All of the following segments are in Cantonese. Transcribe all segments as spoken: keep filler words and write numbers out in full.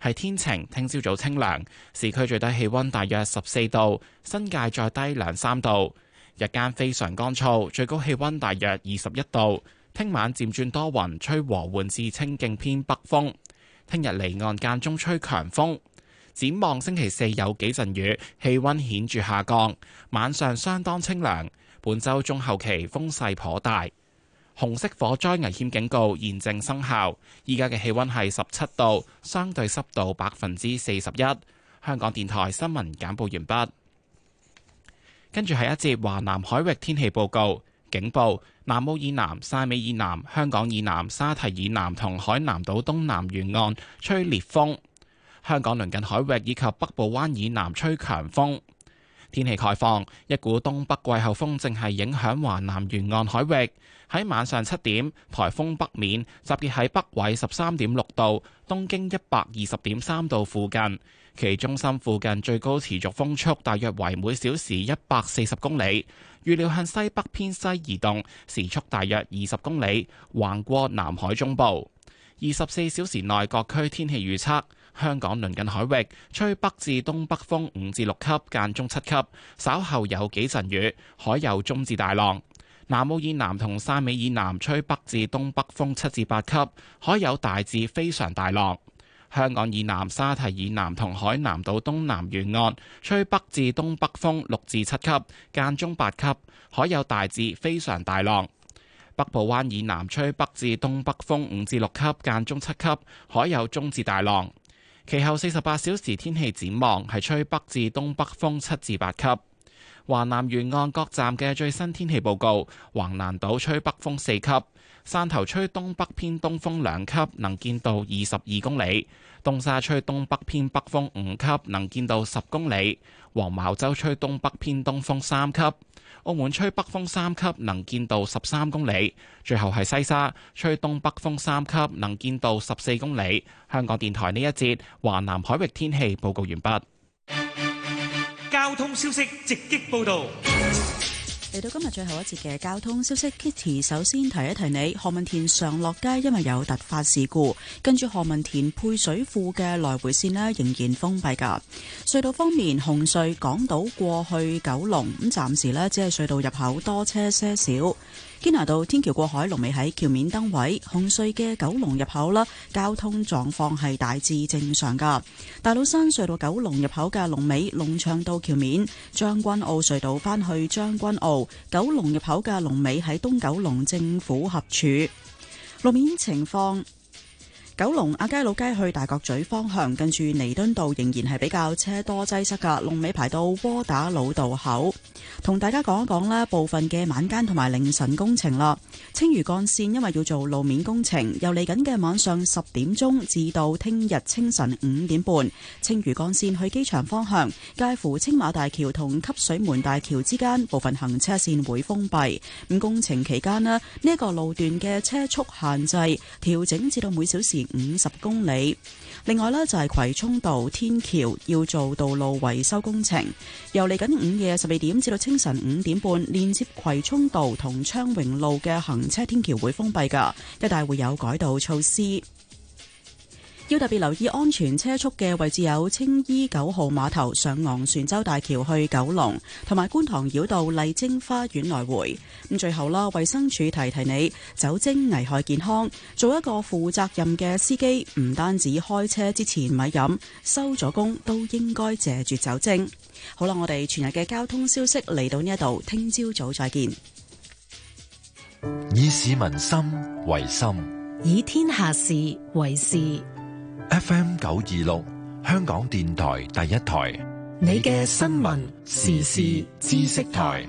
係天晴，聽朝早清涼，市區最低氣溫大約十四度，新界再低兩三度。日間非常乾燥，最高氣溫大約二十一度。聽晚漸轉多雲，吹和緩至清勁偏北風。聽日離岸間中吹強風。展望星期四有幾陣雨，氣溫顯著下降，晚上相當清涼。本週中後期風勢頗大。紅色火災危險警告現正生效。依家嘅氣溫係十七度，相對濕度百分之四十一。香港電台新聞簡報完畢。跟住係一節華南海域天氣報告。警報：南澳以南、汕尾以南、香港以南、沙堤以南同海南島東南沿岸吹烈風。香港鄰近海域以及北部灣以南吹強風。天氣概況：一股東北季候風正係影響華南沿岸海域。喺晚上七點，颱風北面集結喺北緯十三點六度、東經一百二十點三度附近，其中心附近最高持續風速大約為每小時一百四十公里。預料向西北偏西移動，時速大約二十公里，橫過南海中部。二十四小時內各區天氣預測：香港鄰近海域吹北至東北風五至六級，間中七級，稍後有幾陣雨，海有中至大浪。南澳以南同汕尾以南吹北至東北風七至八級，海有大至非常大浪。香港以南、沙堤以南同海南島東南沿岸吹北至東北風六至七級，間中八級，海有大至非常大浪。北部灣以南吹北至東北風五至六級，間中七級，海有中至大浪。其後四十八小時天氣展望係吹北至東北風七至八級。華南沿岸各站嘅最新天氣報告：橫瀾島吹北風四級，汕頭吹東北偏東風兩級，能見度二十二公里；東沙吹東北偏北風五級，能見度十公里；黃茅洲吹東北偏東風三級；澳門吹北風三級，能見度十三公里；最後係西沙吹東北風三級，能見度十四公里。香港電台呢一節華南海域天氣報告完畢。 交通消息直擊報道。 嚟到今日最後一節嘅交通消息 ，Kitty 首先提一提你，何文田上落街因為有突發事故，跟住何文田配水庫嘅來回線呢仍然封閉噶。隧道方面，紅隧港島過去九龍咁，暫時呢只係隧道入口多車些少。堅拿道天橋過海龍尾喺橋面燈位，紅隧嘅九龍入口啦，交通狀況係大致正常噶。大老山隧道九龍入口嘅龍尾龍翔道橋面，將軍澳隧道返去將軍澳，九龍入口嘅龍尾喺東九龍政府合署。路面情況。九龍亞皆老街去大角咀方向，近住彌敦道仍然係比較車多擠塞噶，龍尾排到窩打老道口。同大家講一講啦，部分嘅晚間同埋凌晨工程啦。青嶼幹線因為要做路面工程，由嚟緊嘅晚上十點鐘至到聽日清晨五點半，青嶼幹線去機場方向，介乎青馬大橋同汲水門大橋之間部分行車線會封閉。咁工程期間呢，呢一個路段嘅車速限制調整至到每小時五十公里。另外呢，就係葵涌道天橋要做道路維修工程，由嚟緊午夜十二點至到清晨五點半，連接葵涌道同昌榮路嘅行車天橋會封閉噶，一帶會有改道措施。要特別留意安全車速嘅位置有青衣九號碼頭上昂船洲大橋去九龍，同埋觀塘繞道麗晶花園來回。咁最後啦，衛生署提提你，酒精危害健康，做一個負責任嘅司機，唔單止開車之前咪飲，收咗工都應該謝絕酒精。好啦，我哋全日嘅交通消息嚟到呢一度，聽朝早再見。 以市民心為心， 以天下事為事。 F M 九二六，香港電台第一台， 你嘅新聞時事知識台。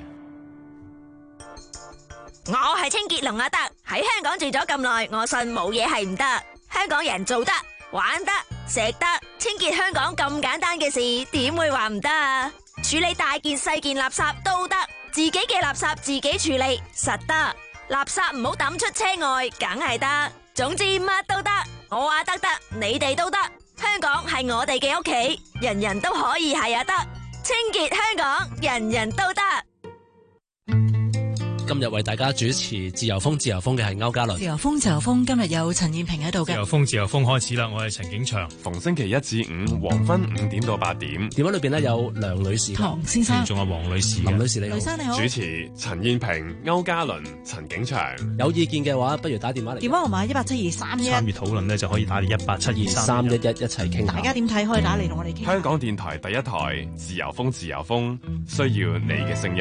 我係清潔龍阿德，喺香港住咗咁耐，我信冇嘢係唔得。香港人做得、玩得、食得，清潔香港咁簡單嘅事，點會話唔得啊？處理大件細件垃圾都得，自己嘅垃圾自己處理，實得。垃圾唔好抌出車外，梗係得。總之乜都得。我話得得，你哋都得。香港係我哋嘅屋企，人人都可以係啊得。清潔香港，人人都得。 今日為大家主持自由風自由風嘅係歐嘉倫。 自由風自由風今日有陳燕萍喺度嘅。 自由風自由風開始啦，我係陳景祥。 逢星期一至五黃昏五點到八點， 電話裏邊呢有梁女士、 唐先生， 仲有黃女士、 林女士你好。 女生你好。 主持陳燕萍、歐嘉倫、陳景祥。 有意見嘅話，不如打電話嚟。 電話號碼一八七二三一。 參與討論呢，就可以打嚟一八七二三一一一齊傾下。 大家點睇？可以打嚟同我哋傾。 香港電台第一台自由風自由風，需要你嘅聲音。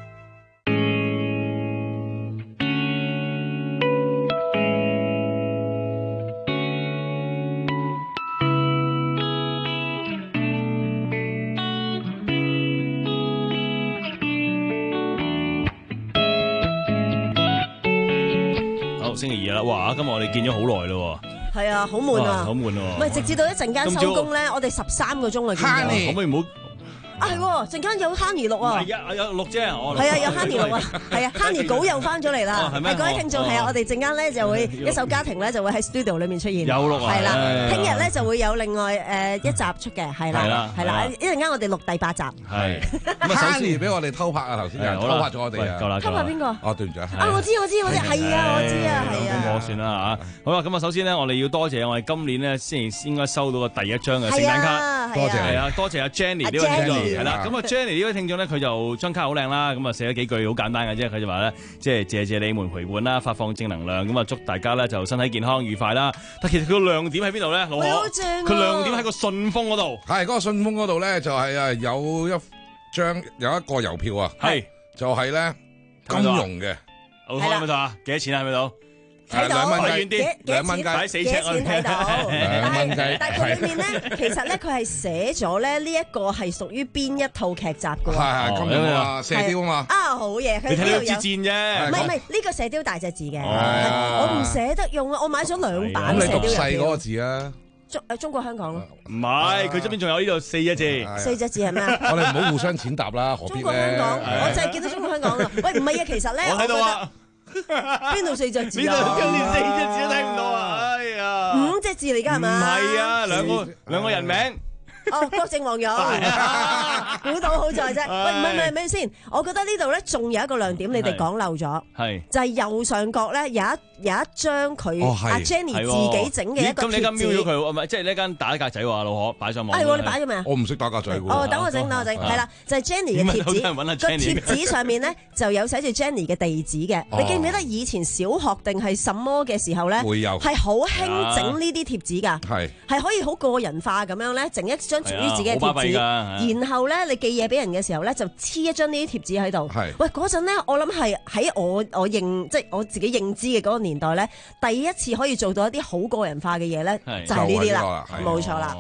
星期二啦，哇！今日我哋見咗好耐咯， 係啊，好悶啊， 好悶喎。 唔係直至到一陣間收工咧，我哋十三個鐘啊，見咗。 可唔可以唔好？ 啊係喎，陣間有 Honey 錄啊， 係啊，有錄啫，我係啊，有 Honey 錄啊，係啊 ，Honey 稿又翻咗嚟啦。 係咩？ 各位聽眾係啊，我哋陣間咧就會一首家庭咧就會喺 studio 裏面出現。 有錄啊， 係啦，聽日咧就會有另外誒一集出嘅，係啦，係啦，一陣間我哋錄第八集。 係咁啊，首先俾我哋偷拍啊，頭先偷拍咗我哋啊， 夠啦， 偷拍邊個？ 哦，對唔住啊， 啊，我知我知我知，係啊，我知啊，係啊。 咁我算啦嚇。好啦，咁啊，首先咧，我哋要多謝我哋今年咧先應該收到嘅第一張嘅聖誕卡， 多謝係啊，多謝阿 Jenny 呢位聽眾，係啦，咁啊 Jenny 呢位聽眾咧，佢就張卡好靚啦，咁啊寫咗幾句好簡單嘅啫，佢就話咧，即係謝謝你們陪伴啦，發放正能量，咁啊祝大家咧就身體健康愉快啦。但其實佢個亮點喺邊度咧，老何？佢亮點喺個信封嗰度。 係嗰個信封嗰度咧，就係啊有一張有一個郵票啊， 係就係咧金融嘅。 好開唔開啊？幾多錢啊？係咪到？ 睇到兩蚊雞， 遠啲， 兩蚊雞， 擺四尺幾錢睇到？ 兩蚊雞。 但係佢裏面咧，其實咧佢係寫咗咧呢一個係屬於邊一套劇集嘅喎。 係係金融啊，射雕啊嘛。 啊好嘢，佢你睇到呢度有。 支箭啫。 唔係唔係，呢個射雕大隻字嘅，我唔捨得用啊！我買咗兩版射雕入咁你讀細嗰個字啊？ 中誒中國香港咯。 唔係，佢側邊仲有呢度四隻字。 四隻字係咩啊？ 我哋唔好互相踐踏啦，何必咧？ 中國香港，我就係見到中國香港啊！喂，唔係啊，其實咧， 我睇到啊。 邊度四隻字呢啊？ 度連四隻字都睇唔到啊！哎呀， 五隻字嚟㗎係嘛？ 唔係啊，兩個兩個人名。 哦，郭靖黃勇，估到好在啫。喂，唔係唔係咩先？我覺得呢度咧仲有一個亮點，你哋講漏咗， 係就係右上角咧有一有一張佢阿 Jenny 自己整嘅一個貼紙。 咁你間瞄咗佢，唔係即係呢間打格仔喎，老何擺上網。 係喎，你擺咗未啊？ 我唔識打格仔喎。 哦，等我整，等我整，係啦，就係 Jenny 嘅貼紙。個貼紙上面咧就有寫住 Jenny 嘅地址嘅。你記唔記得以前小學定係什麼嘅時候咧？ 會有係好興整呢啲貼紙㗎。 係係可以好個人化咁樣咧，整一張屬於自己嘅貼紙。然後咧，你寄嘢俾人嘅時候咧，就黐一張呢啲貼紙喺度。係喂，嗰陣咧，我諗係喺我我認即係我自己認知嘅嗰個年代咧，第一次可以做到一啲好個人化嘅嘢咧，就係呢啲啦，冇錯啦。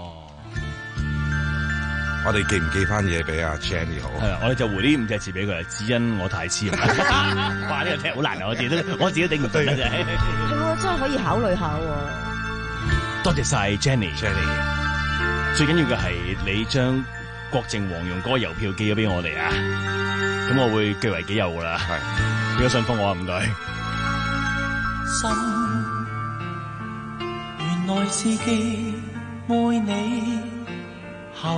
我哋寄唔寄翻嘢俾阿 Jenny 好？ 係啊，我哋就回呢五隻字俾佢，只因我太黐。哇！呢個聽好難啊，我自己都我自己都頂唔順啊，真係。 係喎，真係可以考慮下喎。 多謝晒 Jenny，Jenny。最緊要嘅係你將郭靖黃蓉嗰個郵票寄咗俾我哋啊，咁我會據為己有噶啦。係呢個信封我話唔該。 心原來是記愛你口，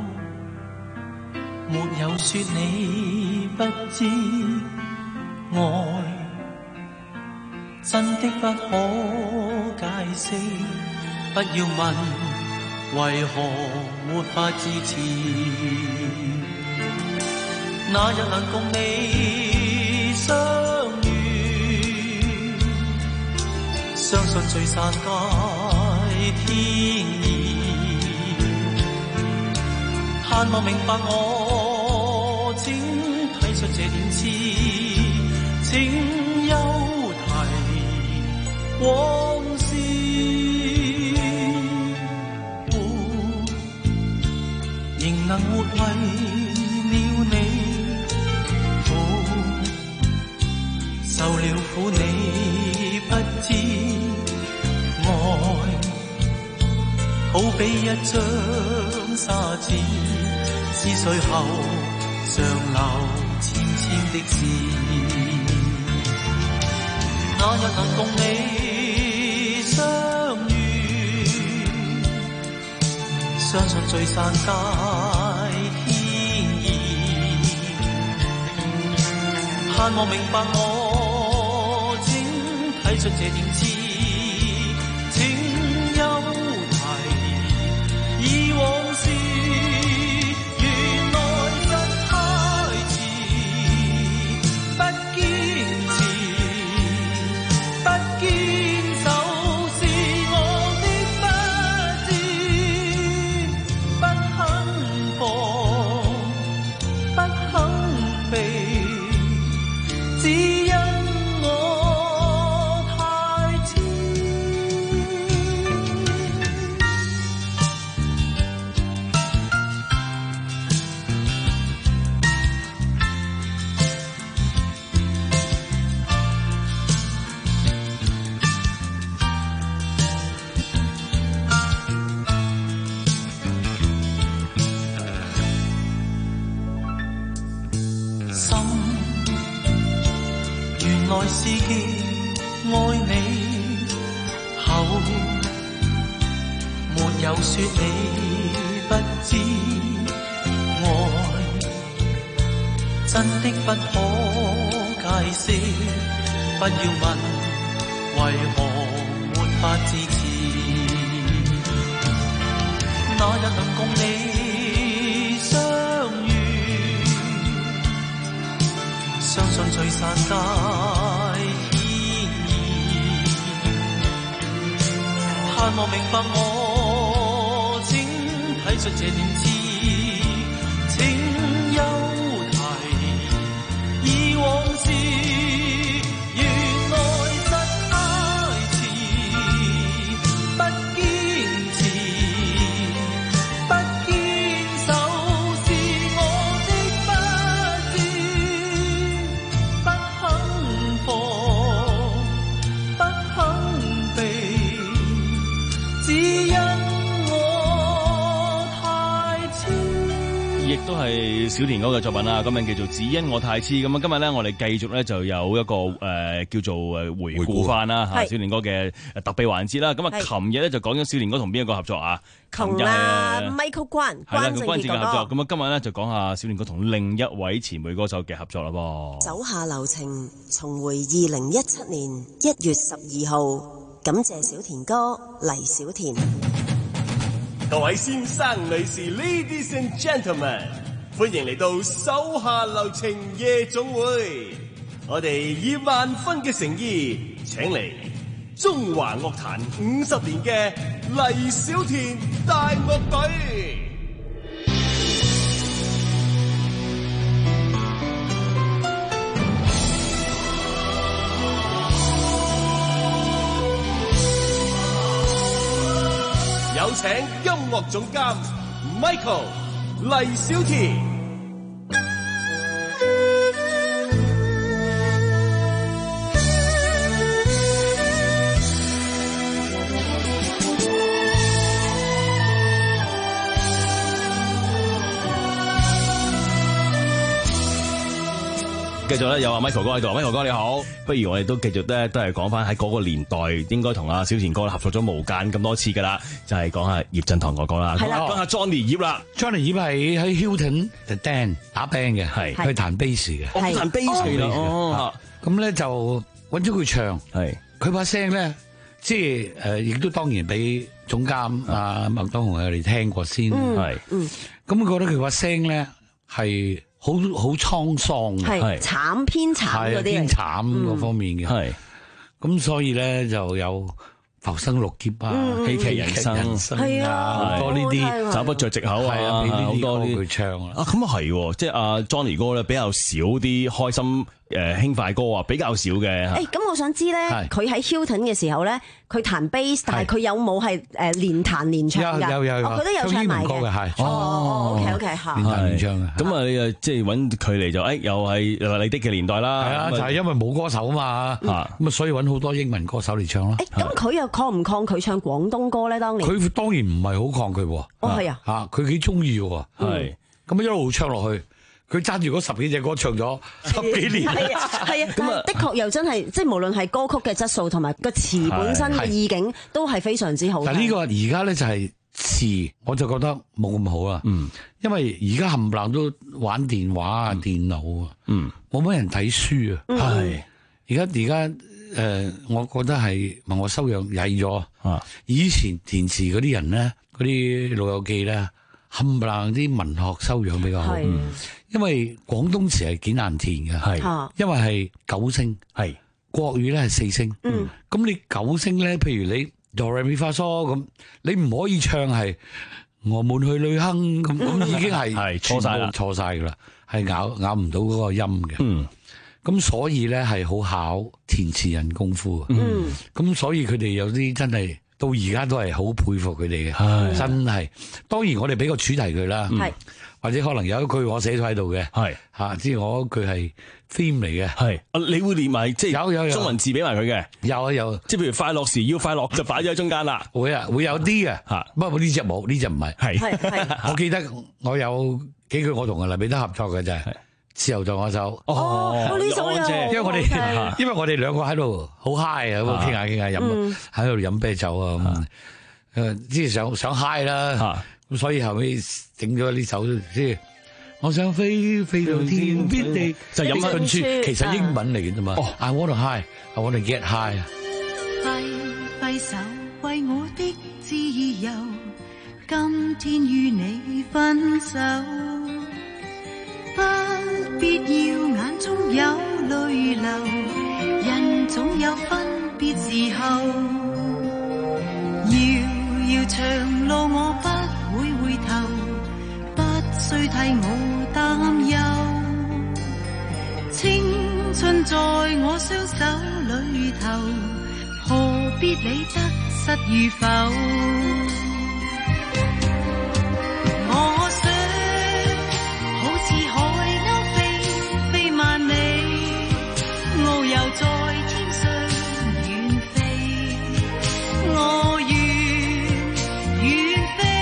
沒有說你不知愛，真的不可解釋，不要問。為何沒法支持？那日能共你相遇，相信聚散皆天意。盼望明白我，請體恤這點痴，請休提往事。仍能活為了你，苦受了苦你不知，愛好比一張沙紙，撕碎後尚留淺淺的字。那日能共你相遇，相信聚散皆天意。 盼望明白我，請睇出這點痴，請休提以往事，原來真太遲，不堅持，不堅守是我的不智，不肯放，不肯避。只因我太痴，心原來是結愛你，口沒有說你不知，愛真的不可解釋，不要問為何沒法支持，那日能共你相遇，相信聚散皆牽意，盼望明白我，請睇出這點痴，請休提以往事，原來真太遲，不堅持，不堅守是我的不智，不肯放，不肯避，只因我太痴。 亦都係小田哥嘅作品啦，咁名叫做《只因我太痴》。咁啊，今日咧我哋繼續咧就有一個誒、呃、叫做誒回顧翻啦嚇，小田哥嘅特備環節啦。咁啊，琴日咧就講咗小田哥同邊一個合作啊？ 同啊 Michael 關係啦， 關正關正嘅合作。 傑咁啊，今日咧就講下小田哥同另一位前輩歌手嘅合作啦噃。 手下留情，重回二零一七年一月十二號，感謝小田哥黎小田。 各位先生女士 ，Ladies and Gentlemen， 歡迎嚟到手下留情夜總會。我哋以萬分嘅誠意，請嚟中華樂壇五十年嘅黎小田大樂隊。有請音樂總監 Michael 黎小田。 繼續咧有阿 Michael 哥喺度 ，Michael 哥你好，不如我哋都繼續咧都係講翻喺嗰個年代，應該同阿小田哥合作咗無間咁多次噶啦，就係講下葉振棠哥哥啦， 係啦講下 Johnny 葉啦 ，Johnny 葉係喺 Hilton The Dan 打 band 嘅，係佢彈 bass 嘅， 哦彈 bass 啦，哦， 咁咧就揾咗佢唱，係佢把聲咧，即係誒，亦都當然俾總監阿麥當雄佢哋聽過先，係，嗯，咁覺得佢把聲咧係。好好滄桑嘅， 係慘偏慘嗰啲， 偏慘嗰方面嘅，係咁所以咧就有浮生六劫啊，戲劇人生啊，好多呢啲找不着藉口啊，好多呢啲唱啊， 啊咁啊係，即係阿 Johnny 哥咧比較少啲開心誒輕快歌啊，比較少嘅。 誒咁我想知咧，佢喺 Hilton 嘅時候咧，佢彈 bass，但係佢有冇係誒連彈連唱㗎？ 有有有， 佢都有唱埋嘅， 係。 哦，OK OK 嚇。 連彈連唱嘅。 咁啊，你誒即係揾佢嚟就誒又係你的嘅年代啦。 係啊，就係因為冇歌手啊嘛，咁啊所以揾好多英文歌手嚟唱咯。 誒咁佢又抗唔抗拒唱廣東歌咧？當年佢當然唔係好抗拒喎。 哦係啊。 嚇，佢幾中意喎。係。咁一路唱落去。佢揸住嗰十幾隻歌唱咗十幾年， 係啊，係啊，但係的確又真係，即係無論係歌曲嘅質素同埋個詞本身嘅意境都係非常之好。 但係呢個而家咧就係詞我就覺得冇咁好啦。嗯，因為而家冚唪唥都玩電話啊、嗯、電腦啊，嗯，冇乜人睇書啊。係而家而家誒，我覺得係問我修養曳咗啊。以前填詞嗰啲人咧，嗰啲老友記咧，冚唪唥啲文學修養比較好。嗯，因為廣東詞係幾難填嘅，係因為係九聲，係國語咧係四聲。嗯，咁你九聲咧，譬如你。哆來咪發嗦咁，你唔可以唱係我們去旅行咁，咁已經係係錯晒啦，錯晒噶啦，係咬咬唔到嗰個音嘅。嗯，咁所以咧係好考填詞人功夫。嗯，咁所以佢哋有啲真係到而家都係好佩服佢哋嘅，真係。當然我哋俾個主題佢啦，係或者可能有一句我寫咗喺度嘅，係吓，即係我嗰句係 theme 嚟嘅，係啊，你會連埋即係有有有中文字俾埋佢嘅， 有啊有， 即係譬如快樂時要快樂就擺咗喺中間啦， 會啊會有啲嘅吓，不過呢隻冇，呢隻唔係，係係，我記得我有幾句我同阿黎彼得合作嘅就係自由在我手， 哦呢首有， 因為我哋因為我哋兩個喺度好 high 啊，傾下傾下飲喺度飲啤酒啊，誒即係想想 high 啦，咁所以後尾整咗呢首即係。我想飛飛到天邊地，就飲翻本書，其實英文嚟嘅啫嘛。I want to high, I want to get high 啊！ 揮揮手為我的自由，今天與你分手，不必要眼中有淚流，人總有分別時候，遙遙長路我不會回頭。需替我擔憂，青春在我雙手裏頭，何必理得失與否？我想好似海鷗飛飛萬里，遨遊在天上遠飛，我願遠飛。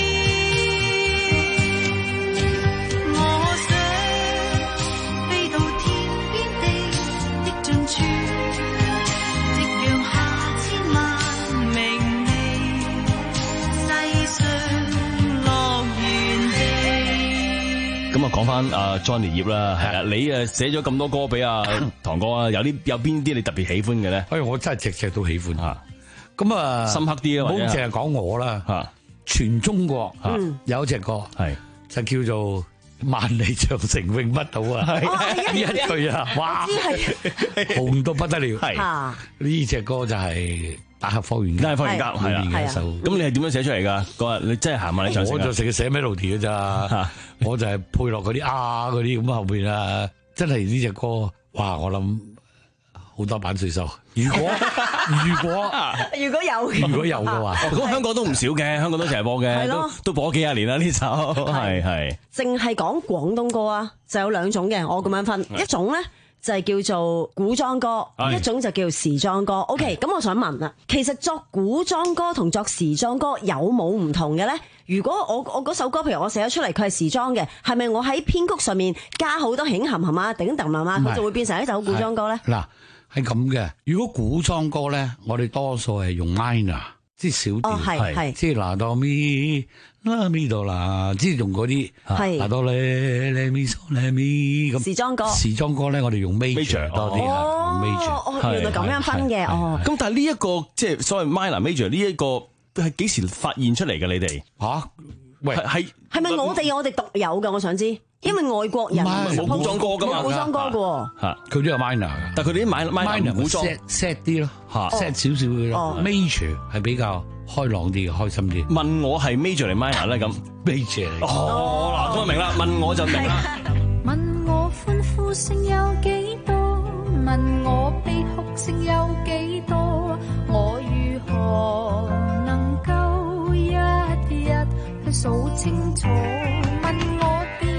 咁啊，講翻阿 Johnny 葉啦，係啊，你誒寫咗咁多歌俾阿堂哥啊，有啲有邊啲你特別喜歡嘅咧？ 哎，我真係隻隻都喜歡嚇。咁啊， 深刻啲啊， 唔好淨係講我啦嚇。全中國嚇有一隻歌係就叫做萬里長城永不倒啊！呢一句啊，哇，紅到不得了。係呢隻歌就係大俠霍元甲， 大俠霍元甲係啦， 嘅一首。 咁你係點樣寫出嚟㗎？嗰日你真係行萬里長城， 我就成日寫 melody 㗎咋，我就係配落嗰啲啊嗰啲咁後邊啊，真係呢隻歌，哇！我諗好多版稅收。如果如果如果有如果有嘅話， 咁香港都唔少嘅，香港都成日播嘅，都都播咗幾廿年啦呢首，係係。 淨係講廣東歌啊，就有兩種嘅，我咁樣分，一種咧就係叫做古裝歌，一種就叫時裝歌。OK，咁我想問啦，其實作古裝歌同作時裝歌有冇唔同嘅咧？如果我我嗰首歌，譬如我寫咗出嚟，佢係時裝嘅，係咪我喺編曲上面加好多輕含含啊、頂揼啊，佢就會變成一首古裝歌咧？ 嗱。係咁嘅，如果古裝歌咧，我哋多數係用 minor， 即係小調，係即係拿哆咪啦咪哆啦，即係用嗰啲拿哆咧咧咪嗦咧咪咁。 時裝歌， 時裝歌咧，我哋用 major 多啲啊，用 major。 哦，原來咁樣分嘅，哦。 咁但係呢一個即係所謂 minor major 呢一個係幾時發現出嚟嘅？你哋吓？喂，係係咪我哋我哋獨有嘅？我想知。因為外國人冇古裝歌噶嘛， 冇古裝歌嘅， 吓佢都有 minor 嘅， 但係佢哋啲 minor 古裝 set set 啲咯，吓 set 少少嘅咯 ，major 係比較開朗啲嘅，開心啲。 問我係 major 定 minor 咧？咁 major 嚟。 哦，嗱，咁我明啦，問我就明啦。 問我歡呼聲有幾多？問我悲哭聲有幾多？我如何能夠一日去數清楚？問我。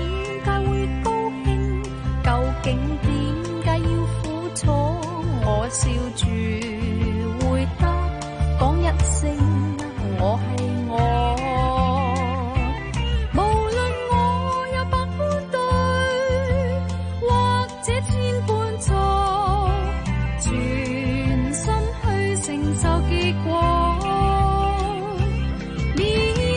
究竟點解要苦楚？我笑住回答，講一聲我係我。無論我有百般對，或者千般錯，全心去承受結果。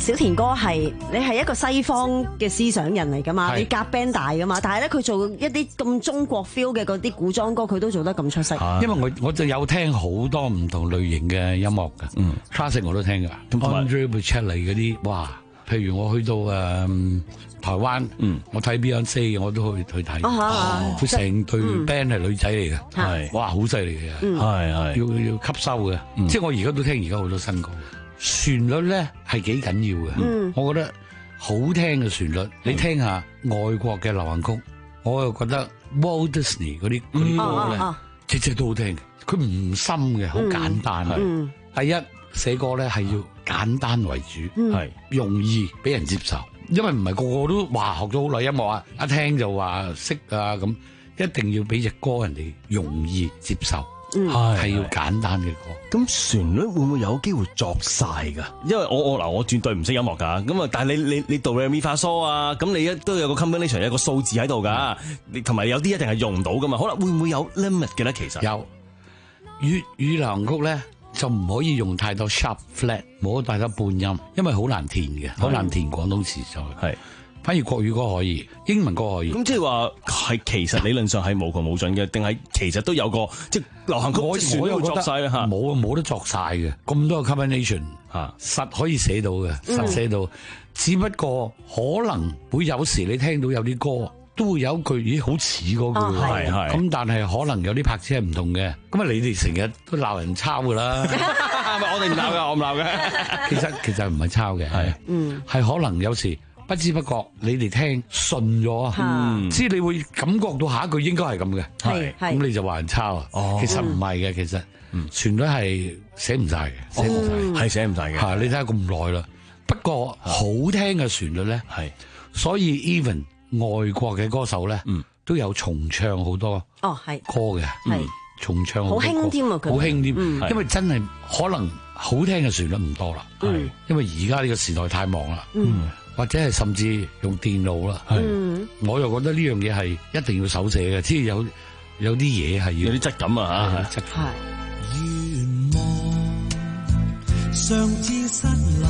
小田哥係你係一個西方嘅思想人嚟噶嘛，你夾 band 大噶嘛，但係咧佢做一啲咁中國 feel 嘅嗰啲古裝歌，佢都做得咁出色。 因為我我就有聽好多唔同類型嘅音樂㗎，嗯 classic 我都聽㗎 Andrea Bocelli 嗰啲，哇！譬如我去到誒、呃、台灣，嗯、我睇 Beyonce 我都去去睇，佢成隊 band 係女仔嚟嘅，係、嗯、哇好犀利嘅，係係、嗯、要要吸收嘅，嗯、即係我而家都聽而家好多新歌，旋律咧係幾緊要嘅，嗯、我覺得好聽嘅旋律，你聽下外國嘅流行曲，我又覺得 Walt Disney 嗰啲嗰啲歌咧，隻隻都好聽嘅，佢唔深嘅，好簡單嘅，嗯、第一寫歌咧係要簡單為主，係、嗯、容易俾人接受，因為唔係個個都話學咗好耐音樂啊，一聽就話識啊咁，一定要俾隻歌人哋容易接受，係係、嗯、要簡單嘅歌。 咁旋律會唔會有機會作晒㗎？因為我我嗱我絕對唔識音樂㗎，咁啊但係你你你度 re mi fa so 啊，咁你一都有個 combination 有個數字喺度㗎，你同埋有啲一定係用唔到㗎嘛，可能會唔會有 limit 嘅咧？其實有粵語流行曲咧。就唔可以用太多 sharp flat， 冇太多半音，因為好難填嘅，好難填廣東詞就係。反而國語歌可以，英文歌可以。咁即係話係其實理論上係無窮無盡嘅，定係其實都有個即係流行曲我即係我又作晒咧嚇？冇冇得作晒嘅，咁多個 combination 嚇，實可以寫到嘅，實寫到。嗯、只不過可能會有時你聽到有啲歌。都會有一句咦好似嗰句喎，係係咁，但係可能有啲拍子係唔同嘅。咁啊，你哋成日都鬧人抄噶啦，我哋唔鬧噶，我唔鬧嘅。其實其實唔係抄嘅，係嗯係可能有時不知不覺你哋聽順咗，嗯，知你會感覺到下一句應該係咁嘅，係咁你就話人抄啊。哦，其實唔係嘅，其實旋律係寫唔晒嘅，寫唔晒係寫唔晒嘅。係你睇下咁耐啦，不過好聽嘅旋律咧係，所以 even。外國嘅歌手咧，嗯、都有重唱好多哦，係歌嘅，係、嗯、重唱好興添啊，好興添，嗯、因為真係可能好聽嘅旋律唔多啦，係、嗯、因為而家呢個時代太忙啦，嗯、或者係甚至用電腦啦，係、嗯，我又覺得呢樣嘢係一定要手寫嘅，即係有有啲嘢係要有啲質感啊嚇，係。願望上至失落。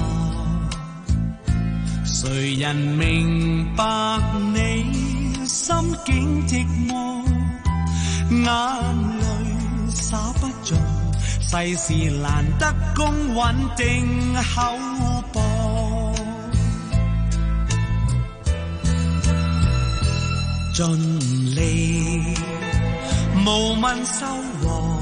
誰人明白你心境寂寞，眼淚灑不盡，世事難得公穩定厚薄，盡力無問收穫，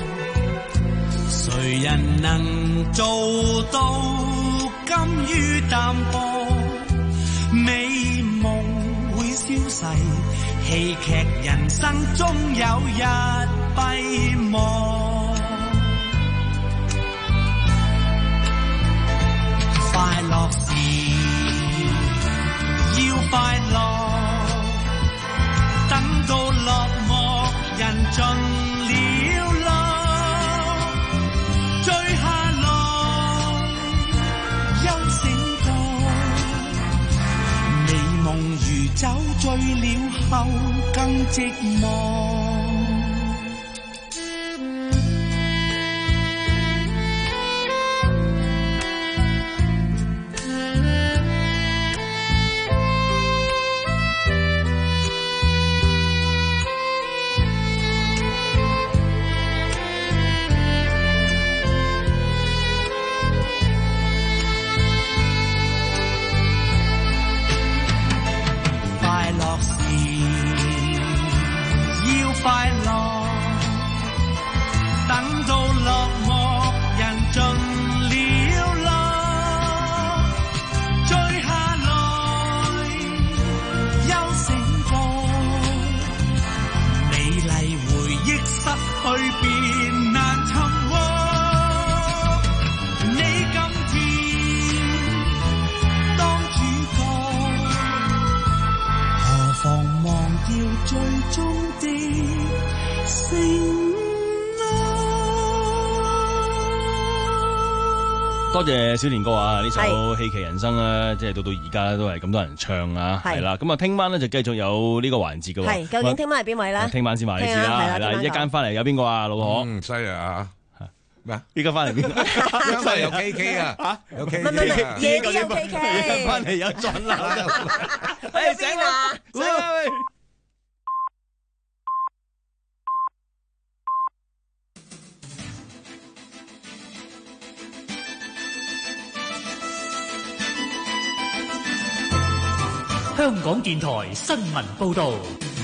誰人能做到甘於淡薄？美夢會消逝，戲劇人生終有日閉幕。快樂時要快樂，等到落寞人盡了落，追下來休醒過。夢如酒醉了後更寂寞。多謝小田哥啊！呢首《戲劇人生》咧，即係到到而家都係咁多人唱啊，係啦。咁啊，聽晚咧就繼續有呢個環節嘅。係，究竟聽晚係邊位咧？聽晚先話你知啦，係啦。一間翻嚟有邊個啊？老婆，嗯，犀利啊！ 咩啊？ 依家翻嚟邊？ 因為有 K K 啊，嚇有 K K 啊， 夜啲有 K K， 翻嚟有撞鬧㗎。 誒醒啦， 醒啦喂！ 香港電台新聞報導。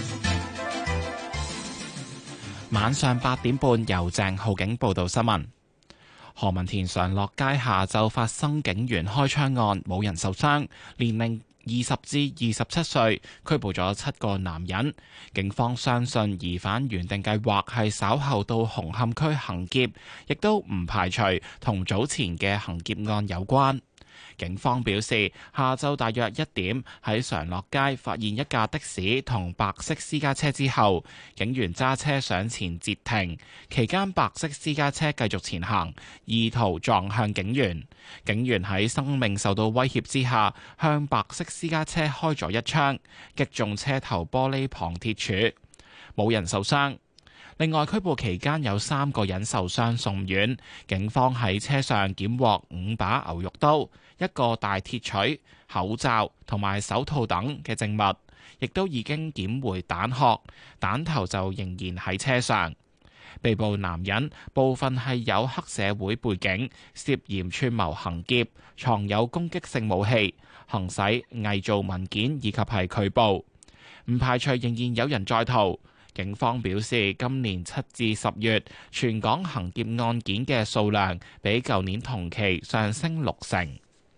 晚上八點半，由鄭浩景報道新聞。何文田常樂街下晝發生警員開槍案，冇人受傷，年齡二十至二十七歲，拘捕咗七個男人。警方相信疑犯原定計劃係稍後到紅磡區行劫，亦都唔排除同早前嘅行劫案有關。警方表示，下晝大約一點喺常樂街發現一架的士同白色私家車之後，警員揸車上前截停，期間白色私家車繼續前行，意圖撞向警員。警員喺生命受到威脅之下，向白色私家車開咗一槍，擊中車頭玻璃旁鐵柱，冇人受傷。另外，拘捕期間有三個人受傷送院。警方喺車上檢獲五把牛肉刀、一個大鐵錘、口罩同埋手套等嘅證物，亦都已經檢回彈殼，彈頭就仍然喺車上。被捕男人部分係有黑社會背景，涉嫌串謀行劫、藏有攻擊性武器、行使偽造文件以及係拒捕，唔排除仍然有人在逃。警方表示，今年七至十月全港行劫案件嘅數量比舊年同期上升六成。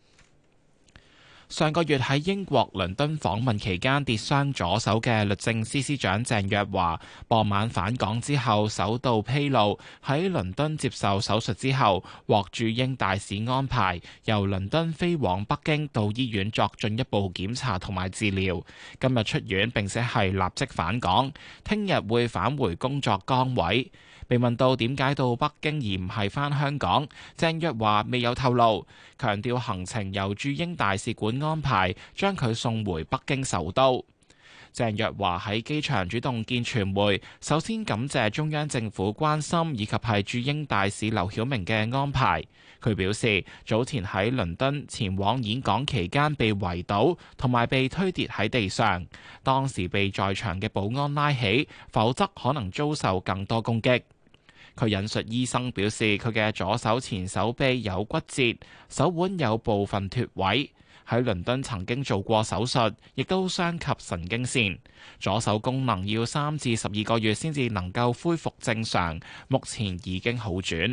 上個月喺英國倫敦訪問期間跌傷左手嘅律政司司長鄭若驊，傍晚返港之後首度披露喺倫敦接受手術之後獲駐英大使安排由倫敦飛往北京到醫院作進一步檢查同埋治療。今日出院並且係立即返港，聽日會返回工作崗位。被問到點解到北京而唔係返香港，鄭若驊未有透露，強調行程由駐英大使館安排，將佢送回北京首都。鄭若驊喺機場主動見傳媒，首先感謝中央政府關心以及係駐英大使劉曉明嘅安排。佢表示，早前喺倫敦前往演講期間被圍堵，同埋被推跌喺地上，當時被在場嘅保安拉起，否則可能遭受更多攻擊。佢引述醫生表示，佢嘅左手前手臂有骨折，手腕有部分脫位，喺倫敦曾經做過手術，亦都傷及神經線。左手功能要三至十二個月先至能夠恢復正常，目前已經好轉。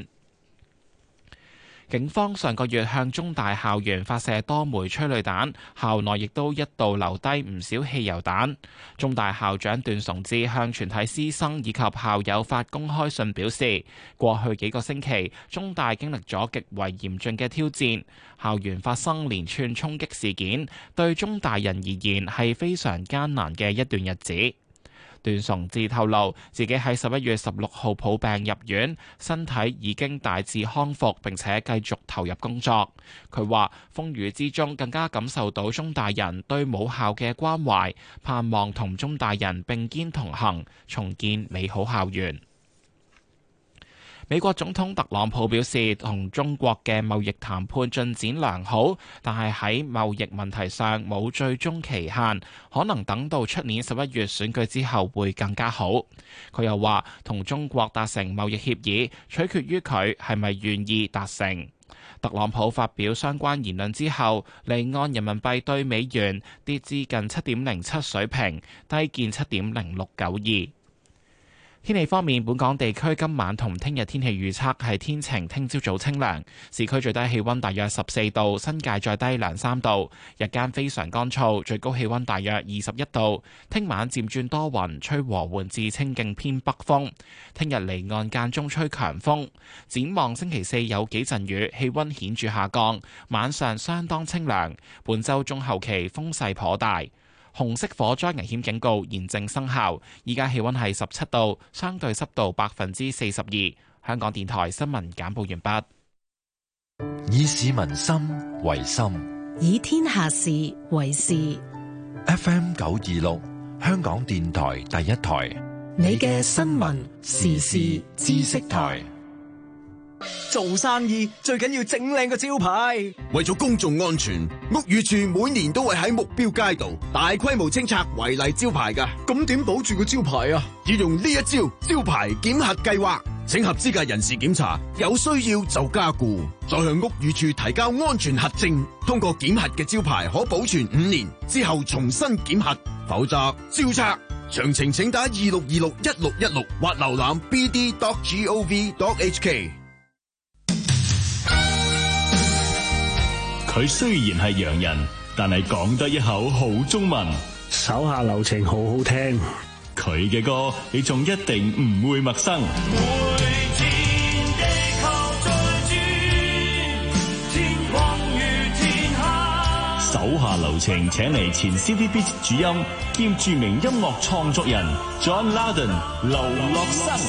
警方上個月向中大校園發射多枚催淚彈，校內亦都一度留低唔少汽油彈。中大校長段崇智向全體師生以及校友發公開信表示，過去幾個星期，中大經歷咗極為嚴峻嘅挑戰，校園發生連串衝擊事件，對中大人而言係非常艱難嘅一段日子。段崇智透露，自己喺十一月十六號抱病入院，身體已經大致康復，並且繼續投入工作。佢話風雨之中更加感受到中大人對母校嘅關懷，盼望同中大人並肩同行，重建美好校園。美國總統特朗普表示，同中國嘅貿易談判進展良好，但係喺貿易問題上冇最終期限，可能等到出年十一月選舉之後會更加好。佢又話，同中國達成貿易協議，取決於佢係咪願意達成。特朗普發表相關言論之後，離岸人民幣對美元跌至近七點零七水平，低見七點零六九二。天氣方面，本港地區今晚同聽日天氣預測係天晴，聽朝早清涼，市區最低氣溫大約十四度，新界再低兩三度，日間非常乾燥，最高氣溫大約二十一度。聽晚漸轉多雲，吹和緩至清勁偏北風，聽日離岸間中吹強風。展望星期四有幾陣雨，氣溫顯著下降，晚上相當清涼。本週中後期風勢頗大。紅色火災危險警告現正生效，依家氣溫係十七度，相對濕度百分之四十二。香港電台新聞簡報完畢。 以市民心為心， 以天下事為事。 F M 九二六，香港電台第一台， 你嘅新聞時事知識台。 做生意最緊要整靚個招牌。 為咗公眾安全，屋宇署每年都會喺目標街道大規模清拆違例招牌㗎。 咁點保住個招牌啊？ 要用呢一招招牌檢核計劃，請合資格人士檢查，有需要就加固，再向屋宇署提交安全核證。通過檢核嘅招牌可保存五年，之後重新檢核，否則照拆。詳情請打二六二六一六一六或瀏覽 b d dot gov dot h k。 佢雖然係洋人，但係講得一口好中文。 手下留情好好聽， 佢嘅歌你仲一定唔會陌生。手下留情，請嚟前 C D Beat 主音兼著名音樂創作人 John Loudon 劉樂生。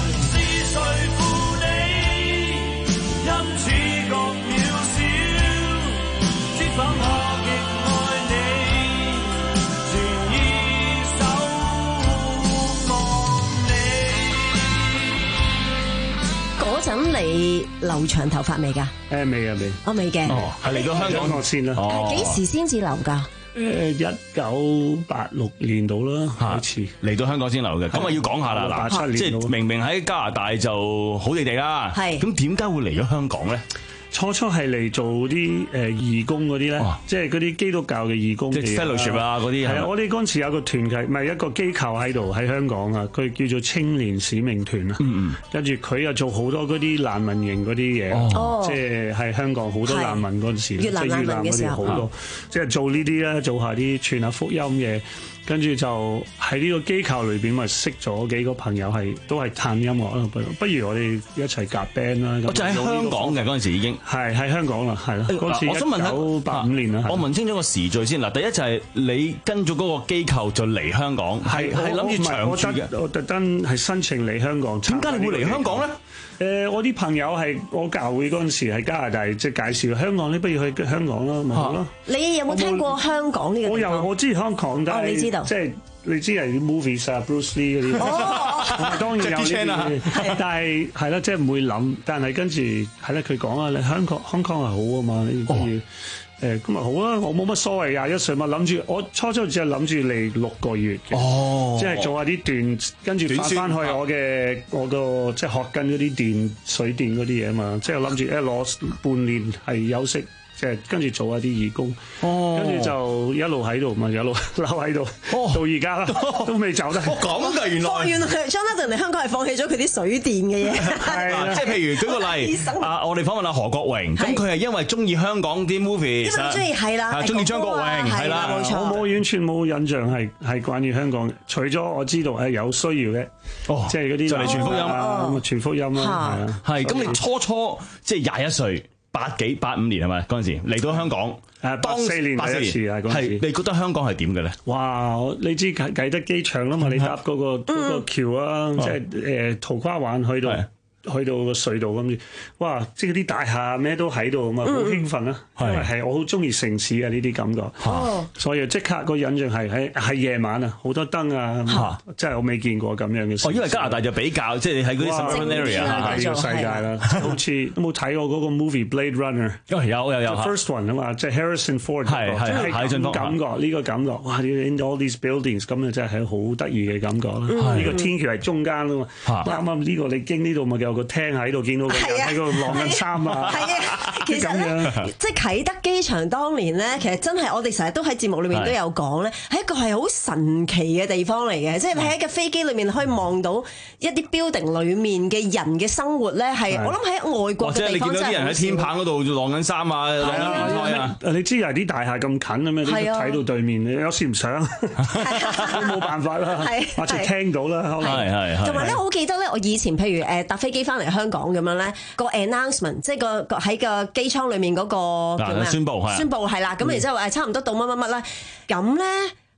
嗰陣你留長頭髮未㗎？ 誒未啊未， 我未嘅。 哦，係嚟到香港先啦。 係幾時先至留㗎？ 誒一九八六年度啦，好似嚟到香港先留嘅。咁我要講下啦， 八七年即係明明喺加拿大就好地地啦， 係咁點解會嚟咗香港咧？ 初初係嚟做啲誒義工嗰啲咧，即係嗰啲基督教嘅義工， 即係 fellowship 啊嗰啲。 係啊，我哋嗰陣時有個團契，唔係一個機構喺度喺香港啊，佢叫做青年使命團啊。嗯嗯。跟住佢又做好多嗰啲難民營嗰啲嘢，即係喺香港好多難民嗰陣時，即係越南嗰啲好多，即係做呢啲咧，做下啲傳下福音嘅。跟住就喺呢個機構裏邊咪識咗幾個朋友係都係彈音樂啦，不如我哋一齊夾 band 啦。 我就喺香港嘅嗰陣時已經係喺香港啦，係咯。嗰次我想問下， 一九八五年啦。 我問清楚個時序先嗱，第一就係你跟咗嗰個機構就嚟香港，係係諗住長住嘅。 我特登係申請嚟香港。 點解你會嚟香港咧？ 誒，我啲朋友係我教會嗰陣時喺加拿大，即係介紹香港咧，不如去香港啦，咪好咯。 你有冇聽過香港呢個地方？ 我有，我知香港，但係你知道即係你知係啲 movies 啊 ，Bruce Lee 嗰啲，我當然有呢啲，但係係啦，即係唔會諗，但係跟住係啦，佢講啊，你香港香港係好啊嘛，你不如誒咁咪好啦，我冇乜所謂，廿一歲嘛，諗住我初初只係諗住嚟六個月嘅，哦，即係做下啲斷，跟住翻翻去我嘅我個即係學緊嗰啲電水電嗰啲嘢啊嘛，即係諗住一攞半年係休息。即係跟住做一啲義工，跟住就一路喺度嘛，一路留喺度，到而家啦，都未走得。 咁㗎原來， 原來 Jonathan 嚟香港係放棄咗佢啲水電嘅嘢。 係啊，即係譬如舉個例，啊，我哋訪問阿何國榮，咁佢係因為中意香港啲 movie， 因為中意係啦， 中意張國榮係啦， 冇錯。 我冇完全冇印象係係關於香港，除咗我知道係有需要嘅，即係嗰啲就嚟傳福音， 咁啊傳福音啦，係啊， 係咁你初初即係廿一歲。八幾八五年係咪嗰陣時嚟到香港？ 誒八四年第一次啊，嗰陣時係你覺得香港係點嘅咧？ 哇！你知啟啟德機場啦嘛，你搭嗰個嗰個橋啊，即係誒土瓜灣去到去到個隧道咁，哇！即係啲大廈咩都喺度啊嘛，好興奮啊！因為係我好中意城市嘅呢啲感覺，所以即刻個印象係喺係夜晚啊，好多燈啊，即係我未見過咁樣嘅。 哦，因為加拿大就比較，即係你喺嗰啲 suburban area 啊，呢個世界啦，好似都冇睇過嗰個 movie Blade Runner？ 有有有 First one 啊嘛，即係 Harrison Ford 係係係咁感覺呢個感覺，哇！In all these buildings 咁啊，真係好得意嘅感覺啦。呢個天橋係中間啊嘛，啱啱呢個你經呢度咪有個廳喺度，見到個人喺度晾緊衫啊。 係啊，其實咧，即係啟德機場當年咧，其實真係我哋成日都喺節目裏面都有講咧，係一個係好神奇嘅地方嚟嘅。即係你喺架飛機裏面可以望到一啲 building 裏面嘅人嘅生活咧，係我諗喺外國嘅地方真係。或者你見到啲人喺天棚嗰度晾緊衫啊，晾緊啊。你知係啲大廈咁近啊咩？你睇到對面，你有時唔想，冇辦法啦。或者聽到啦，可能。係係。 同埋咧，我好記得咧，我以前譬如誒搭飛機翻嚟香港咁樣咧，個 announcement 即係個喺個機艙裏面嗰個叫咩？宣佈係宣佈係啦。咁然之後誒差唔多到乜乜乜啦。咁咧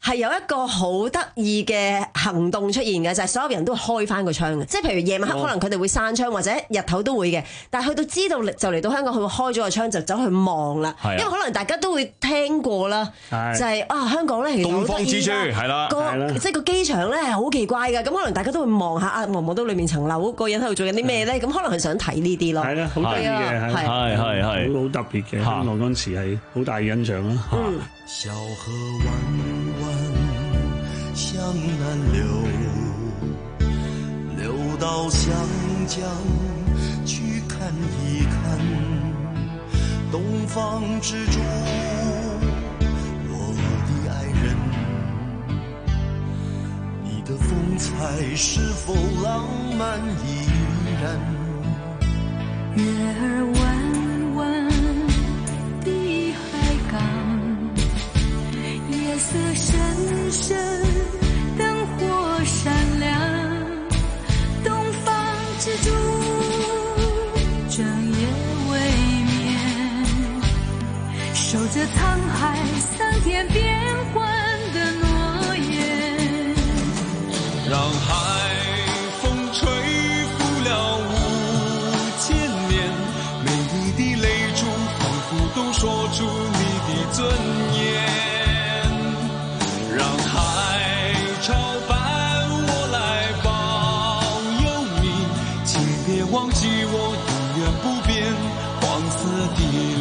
係有一個好得意嘅行動出現嘅，就係、是、所有人都開翻個窗嘅，即係譬如夜晚黑可能佢哋會閂窗，或者日頭都會嘅。但係去到知道就嚟到香港，佢會開咗個窗就走去望啦。因為可能大家都會聽過啦，就係、是、啊香港咧其實好得意㗎，係啦，即係個機場咧係好奇怪嘅。咁可能大家都會望下啊，望望到裏面層樓個人喺度做緊啲咩咧？咁可能係想睇呢啲咯。係啦，好得意嘅，係係係好特別嘅。香港嗰陣時係好大印象啦。 嗯。小河彎彎向南流，流到湘江去看一看，東方之珠，我的愛人，你的風采是否浪漫依然？ 月兒彎彎的海港，夜色深深，燈火閃亮，東方之珠，整夜未眠，守着滄海桑田變幻的諾言， 讓海風吹拂了五千年，每一滴淚珠仿佛都說出你的尊嚴。忘記我永遠不變黃色的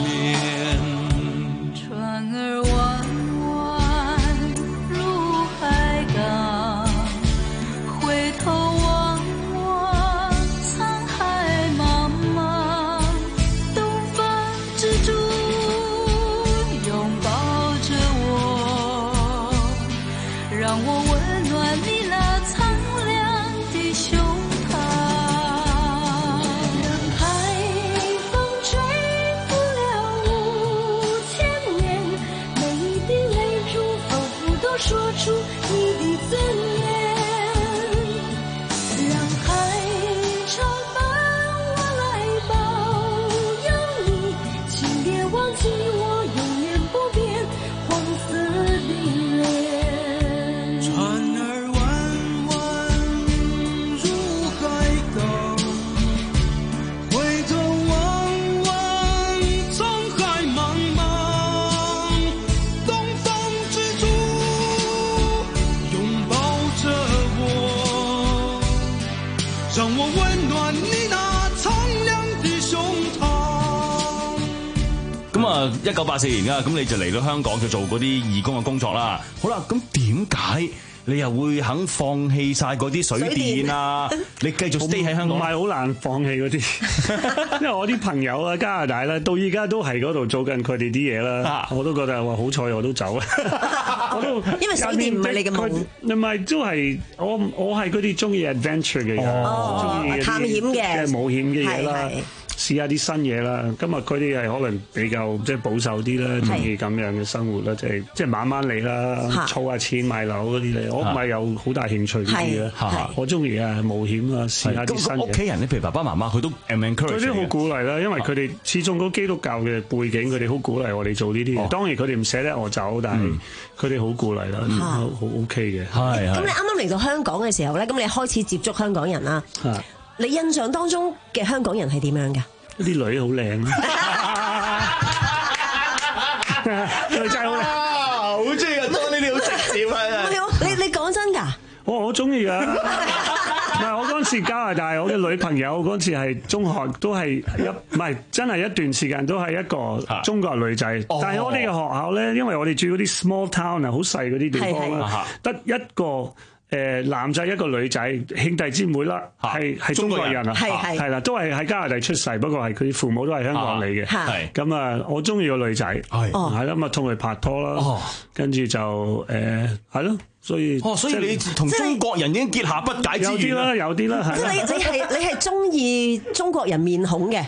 臉， 船兒彎彎入海港，回頭望望滄海茫茫，東方之珠擁抱着我，讓我溫暖你那蒼涼的胸說出你的尊嚴，讓海潮伴我來保佑你，請別忘記我永遠不變黃色的臉。 船兒彎彎入海港，回頭望望滄海茫茫，東方之珠讓我溫暖你那蒼涼的胸膛。 咁啊，一九八四年啊，咁你就嚟到香港就做嗰啲義工嘅工作啦。好啦，咁點解你又會肯放棄晒嗰啲水電啊？你繼續 stay 喺香港？ 唔係好難放棄嗰啲，因為我啲朋友啊，加拿大咧，到依家都係嗰度做緊佢哋啲嘢啦。我都覺得話好彩，我都走啊。我都因為水電唔係你嘅夢， 唔係都係我我係嗰啲中意 adventure 嘅人， 中意探險嘅、 冒險嘅嘢啦。試下啲新嘢啦，今日佢哋係可能比較即係保守啲啦，中意咁樣嘅生活啦，即係即係慢慢嚟啦，儲下錢買樓嗰啲咧，我唔係有好大興趣呢啲嘅，我中意啊冒險啊，試下啲新嘢。 咁屋企人咧，譬如爸爸媽媽，佢都 encourage 嘅。 佢哋好鼓勵啦，因為佢哋始終嗰基督教嘅背景，佢哋好鼓勵我哋做呢啲嘢。當然佢哋唔捨得我走，但係佢哋好鼓勵啦，好 OK 嘅。係咁你啱啱嚟到香港嘅時候咧，咁你開始接觸香港人啦。你印象當中嘅香港人係點樣㗎？ 啲女好靚，女仔好靚， 好中意啊！當呢啲好直接啊！ 你你講真㗎？ 我好中意啊！唔係我嗰陣時加拿大，我嘅女朋友嗰陣時係中學都係一唔係真係一段時間都係一個中國女仔，但係我哋嘅學校咧，因為我哋住嗰啲 small town 啊，好細嗰啲地方啦，得一個。誒男仔一個女仔兄弟姊妹啦，係係中國人啊，係係啦，都係喺加拿大出世，不過係佢父母都係香港嚟嘅。係咁啊，我中意個女仔，係係啦，咁啊同佢拍拖啦，跟住就誒係咯，所以哦，所以你同中國人已經結下不解之緣啦， 有啲啦，有啲啦， 即係你你係你係中意中國人面孔嘅。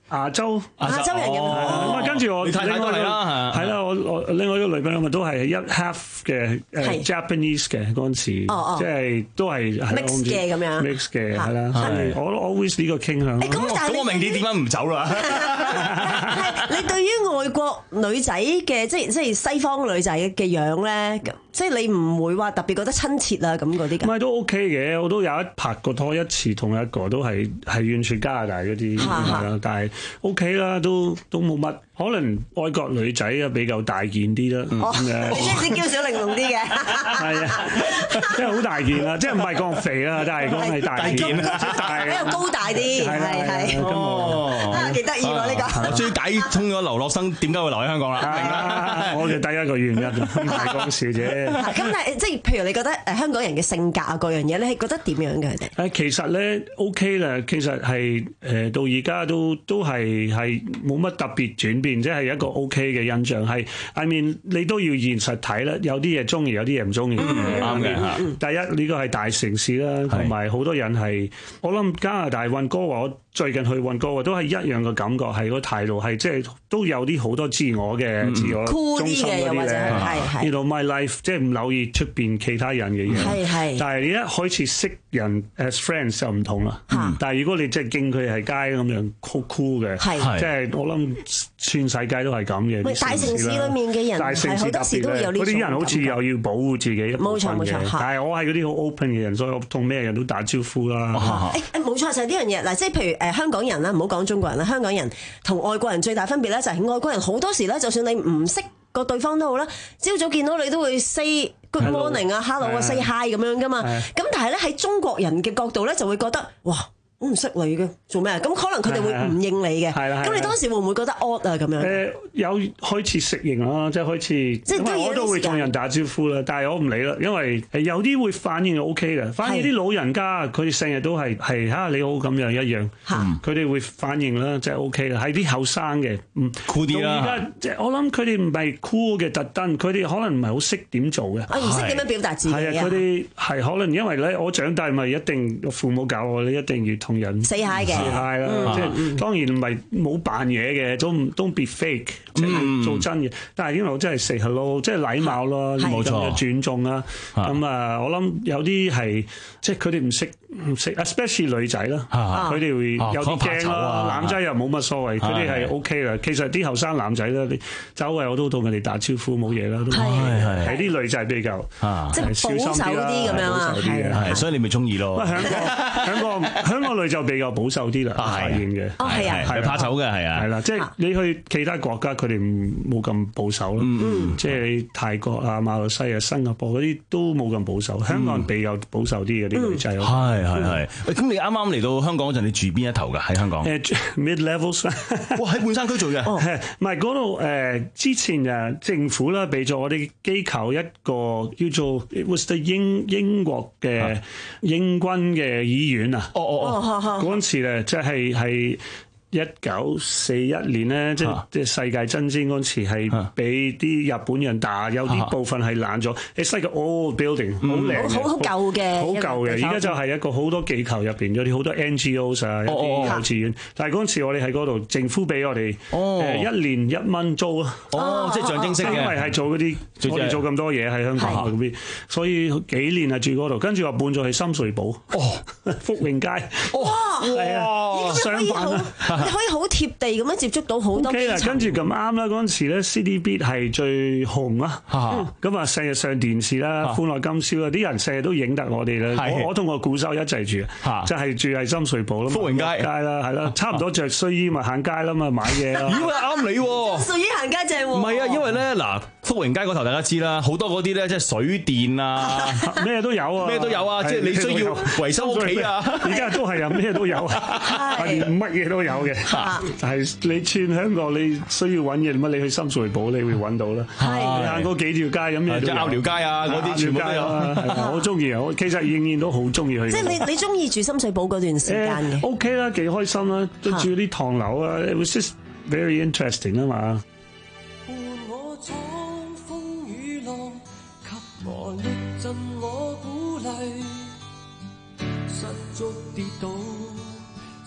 亞洲亞洲人嘅咁啊，跟住我你太太都係啦， 係啦，我我另外一個女朋友咪都係一 half 嘅誒 Japanese 嘅嗰陣時，即係都係 mix 嘅咁樣 mix 嘅係啦，我 always 呢個傾向。 咁我明啲點解唔走啦？ 你對於外國女仔嘅即係即係西方女仔嘅樣咧，即係你唔會話特別覺得親切啊咁嗰啲㗎？ 唔係都 OK 嘅，我都有一拍過拖一次，同一個都係係完全加拿大嗰啲係啦，但係 OK 啦，都都冇乜。可能外國女仔啊比較大件啲啦，咁樣即係嬌小玲瓏啲嘅。 係啊，即係好大件啦，即係唔係講肥啦，但係講係大件啦，大比較高大啲，係係哦， 啊幾得意喎呢個。 我終於解通咗留學生點解會留喺香港啦，明啦， 我嘅第一個原因唔係講笑啫。 咁但係即係譬如你覺得誒香港人嘅性格啊各樣嘢，你係覺得點樣嘅佢哋？ 誒其實咧 OK 啦，其實係誒到而家都都係係冇乜特別轉變。即係一個 OK 嘅印象，係 I mean 你都要現實睇啦，有啲嘢中意，有啲嘢唔中意。 啱嘅嚇。 第一呢個係大城市啦，同埋好多人係我諗加拿大溫哥華，我最近去溫哥華都係一樣嘅感覺，係個態度係即係都有啲好多自我嘅自我中心嗰啲咧。呢度 my life 即係唔留意出邊其他人嘅嘢。係係。但係你一開始識人 as friends 就唔同啦。但係如果你即係見佢係街咁樣好 cool 嘅，即係我諗全世界都係咁嘅。 大城市裏面嘅人係好多時都會有呢種感覺。 嗰啲人好似又要保護自己一部分嘅。 冇錯冇錯。 但係我係嗰啲好 open 嘅人，所以我同咩人都打招呼啦。 誒誒冇錯就係呢樣嘢嗱，即係譬如誒香港人啦，唔好講中國人啦，香港人同外國人最大分別咧就係外國人好多時咧，就算你唔識個對方都好啦，朝早見到你都會 say good morning 啊 ，hello 啊 ，say hi 咁樣噶嘛。咁但係咧喺中國人嘅角度咧就會覺得哇。我唔識你嘅，做咩？咁可能佢哋會唔應你嘅。咁你當時會唔會覺得 odd 啊？咁樣？誒有開始適應啦，即係開始。即係我都會同人打招呼啦，但係我唔理啦，因為有啲會反應 OK 嘅。反而啲老人家佢哋成日都係係嚇你好咁樣一樣，佢哋會反應啦，即係 OK 啦。係啲後生嘅，嗯 cool 啲啦。而家即係我諗佢哋唔係 cool 嘅特登，佢哋可能唔係好識點做嘅。 我唔識點樣表達自己啊。 係啊，佢哋係可能因為咧，我長大咪一定父母教我，你一定要同人 say hi 嘅 say hi 啦，即係當然唔係冇扮嘢嘅，都都 be fake，即係做真嘅。但係呢度真係 say hello，即係禮貌咯，冇錯，尊重啦。咁啊，我諗有啲係即係佢哋唔識唔識 ，especially 女仔啦，佢哋會有啲驚啦。男仔又冇乜所謂，佢哋係 OK 啦。其實啲後生男仔咧，你周圍我都同佢哋打招呼冇嘢啦。係係啲女仔比較即係保守啲咁樣啊， 係，所以你咪中意咯。 香港香港香港女就比較保守啲啦，發現嘅。 哦，係啊， 係怕醜嘅，係啊， 係啦，即係你去其他國家，佢哋冇咁保守咯。即係泰國啊、馬來西亞、新加坡嗰啲都冇咁保守，香港比較保守啲嘅啲女仔。 係係係。咁你啱啱嚟到香港嗰陣，你住邊一頭㗎？喺香港？ 誒 mid levels。 哇！喺半山區做嘅。 哦，唔係嗰度誒，之前誒政府啦，俾咗我哋機構一個叫做 It was the 英英國嘅英軍嘅醫院啊。 哦哦哦。 嗰陣時咧，即係係一九四一年咧，即係即係世界爭戰嗰陣時，係俾啲日本人打，有啲部分係爛咗。It's like an old building，好靚， 好好舊嘅， 好舊嘅。而家就係一個好多機構入邊有啲好多 N G Os 啊，有啲幼稚園。但係嗰陣時我哋喺嗰度，政府俾我哋誒一年一蚊租啊。 哦，即係象徵式嘅， 因為係做嗰啲我哋做咁多嘢喺香港嗰邊，所以幾年係住嗰度。跟住我搬咗去深水埗，哦，福榮街， 哇， 係啊，相反啊。 你可以好貼地咁樣接觸到好多。 OK 啦，跟住咁啱啦，嗰陣時咧 C D B 係最紅啊，咁啊成日上電視啦，歡樂今宵啊，啲人成日都影得我哋啦。我同我鼓手一齊住，就係住喺深水埗啦， 福榮街街啦，係啦，差唔多着睡衣咪行街啦嘛，買嘢啦。 咦，啱你喎！ 睡衣行街正喎。 唔係啊，因為咧嗱，福榮街嗰頭大家知啦，好多嗰啲咧即係水電啊， 咩都有啊， 咩都有啊，即係你需要維修屋企啊， 而家都係啊，咩都有啊，乜嘢都有嘅。但係你串香港，你需要揾嘢乜？你去深水埗，你會揾到啦。係，你行嗰幾條街咁嘢， 即係鴨寮街啊，嗰啲全部都有。 我好中意啊！我其實仍然都好中意去。 即係你你中意住深水埗嗰段時間嘅 ？O K 啦，幾開心啦，都住啲唐樓啊。It was just very interesting 啊嘛。 伴我闖風雨浪，給我力盡我鼓勵，失足跌倒。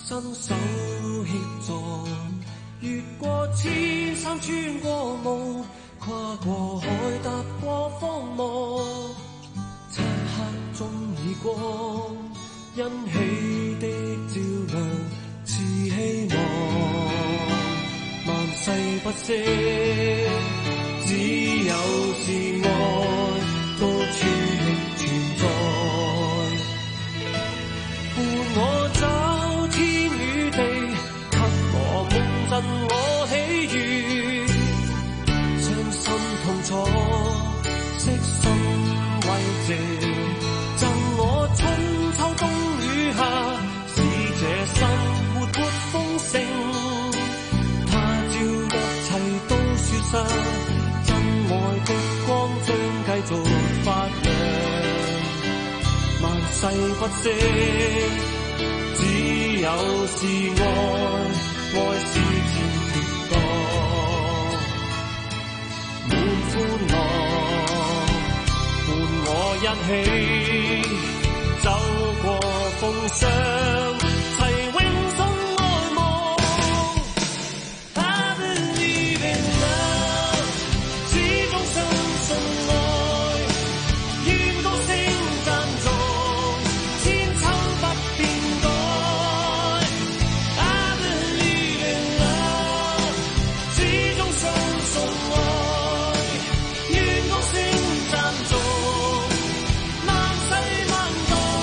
伸手協助，越過千山穿過霧，跨過海踏過荒漠，漆黑中已光，欣喜的照亮似希望，萬世不息，只有是愛，到處亦存在，伴我走天與地，給我夢贈我喜悅，傷心痛楚，悉心慰藉，贈我春秋冬雨夏，使這生活活豐盛，他朝一切都消失，真愛的光將繼續發亮，萬世不息，只有是愛，愛是前決墮，滿歡樂，伴我一起走過風霜，齊永生愛慕。I believe in love，始終相信愛，願高聲讚頌，千秋不變改。I believe in love，始終相信愛，願高聲讚頌，萬世萬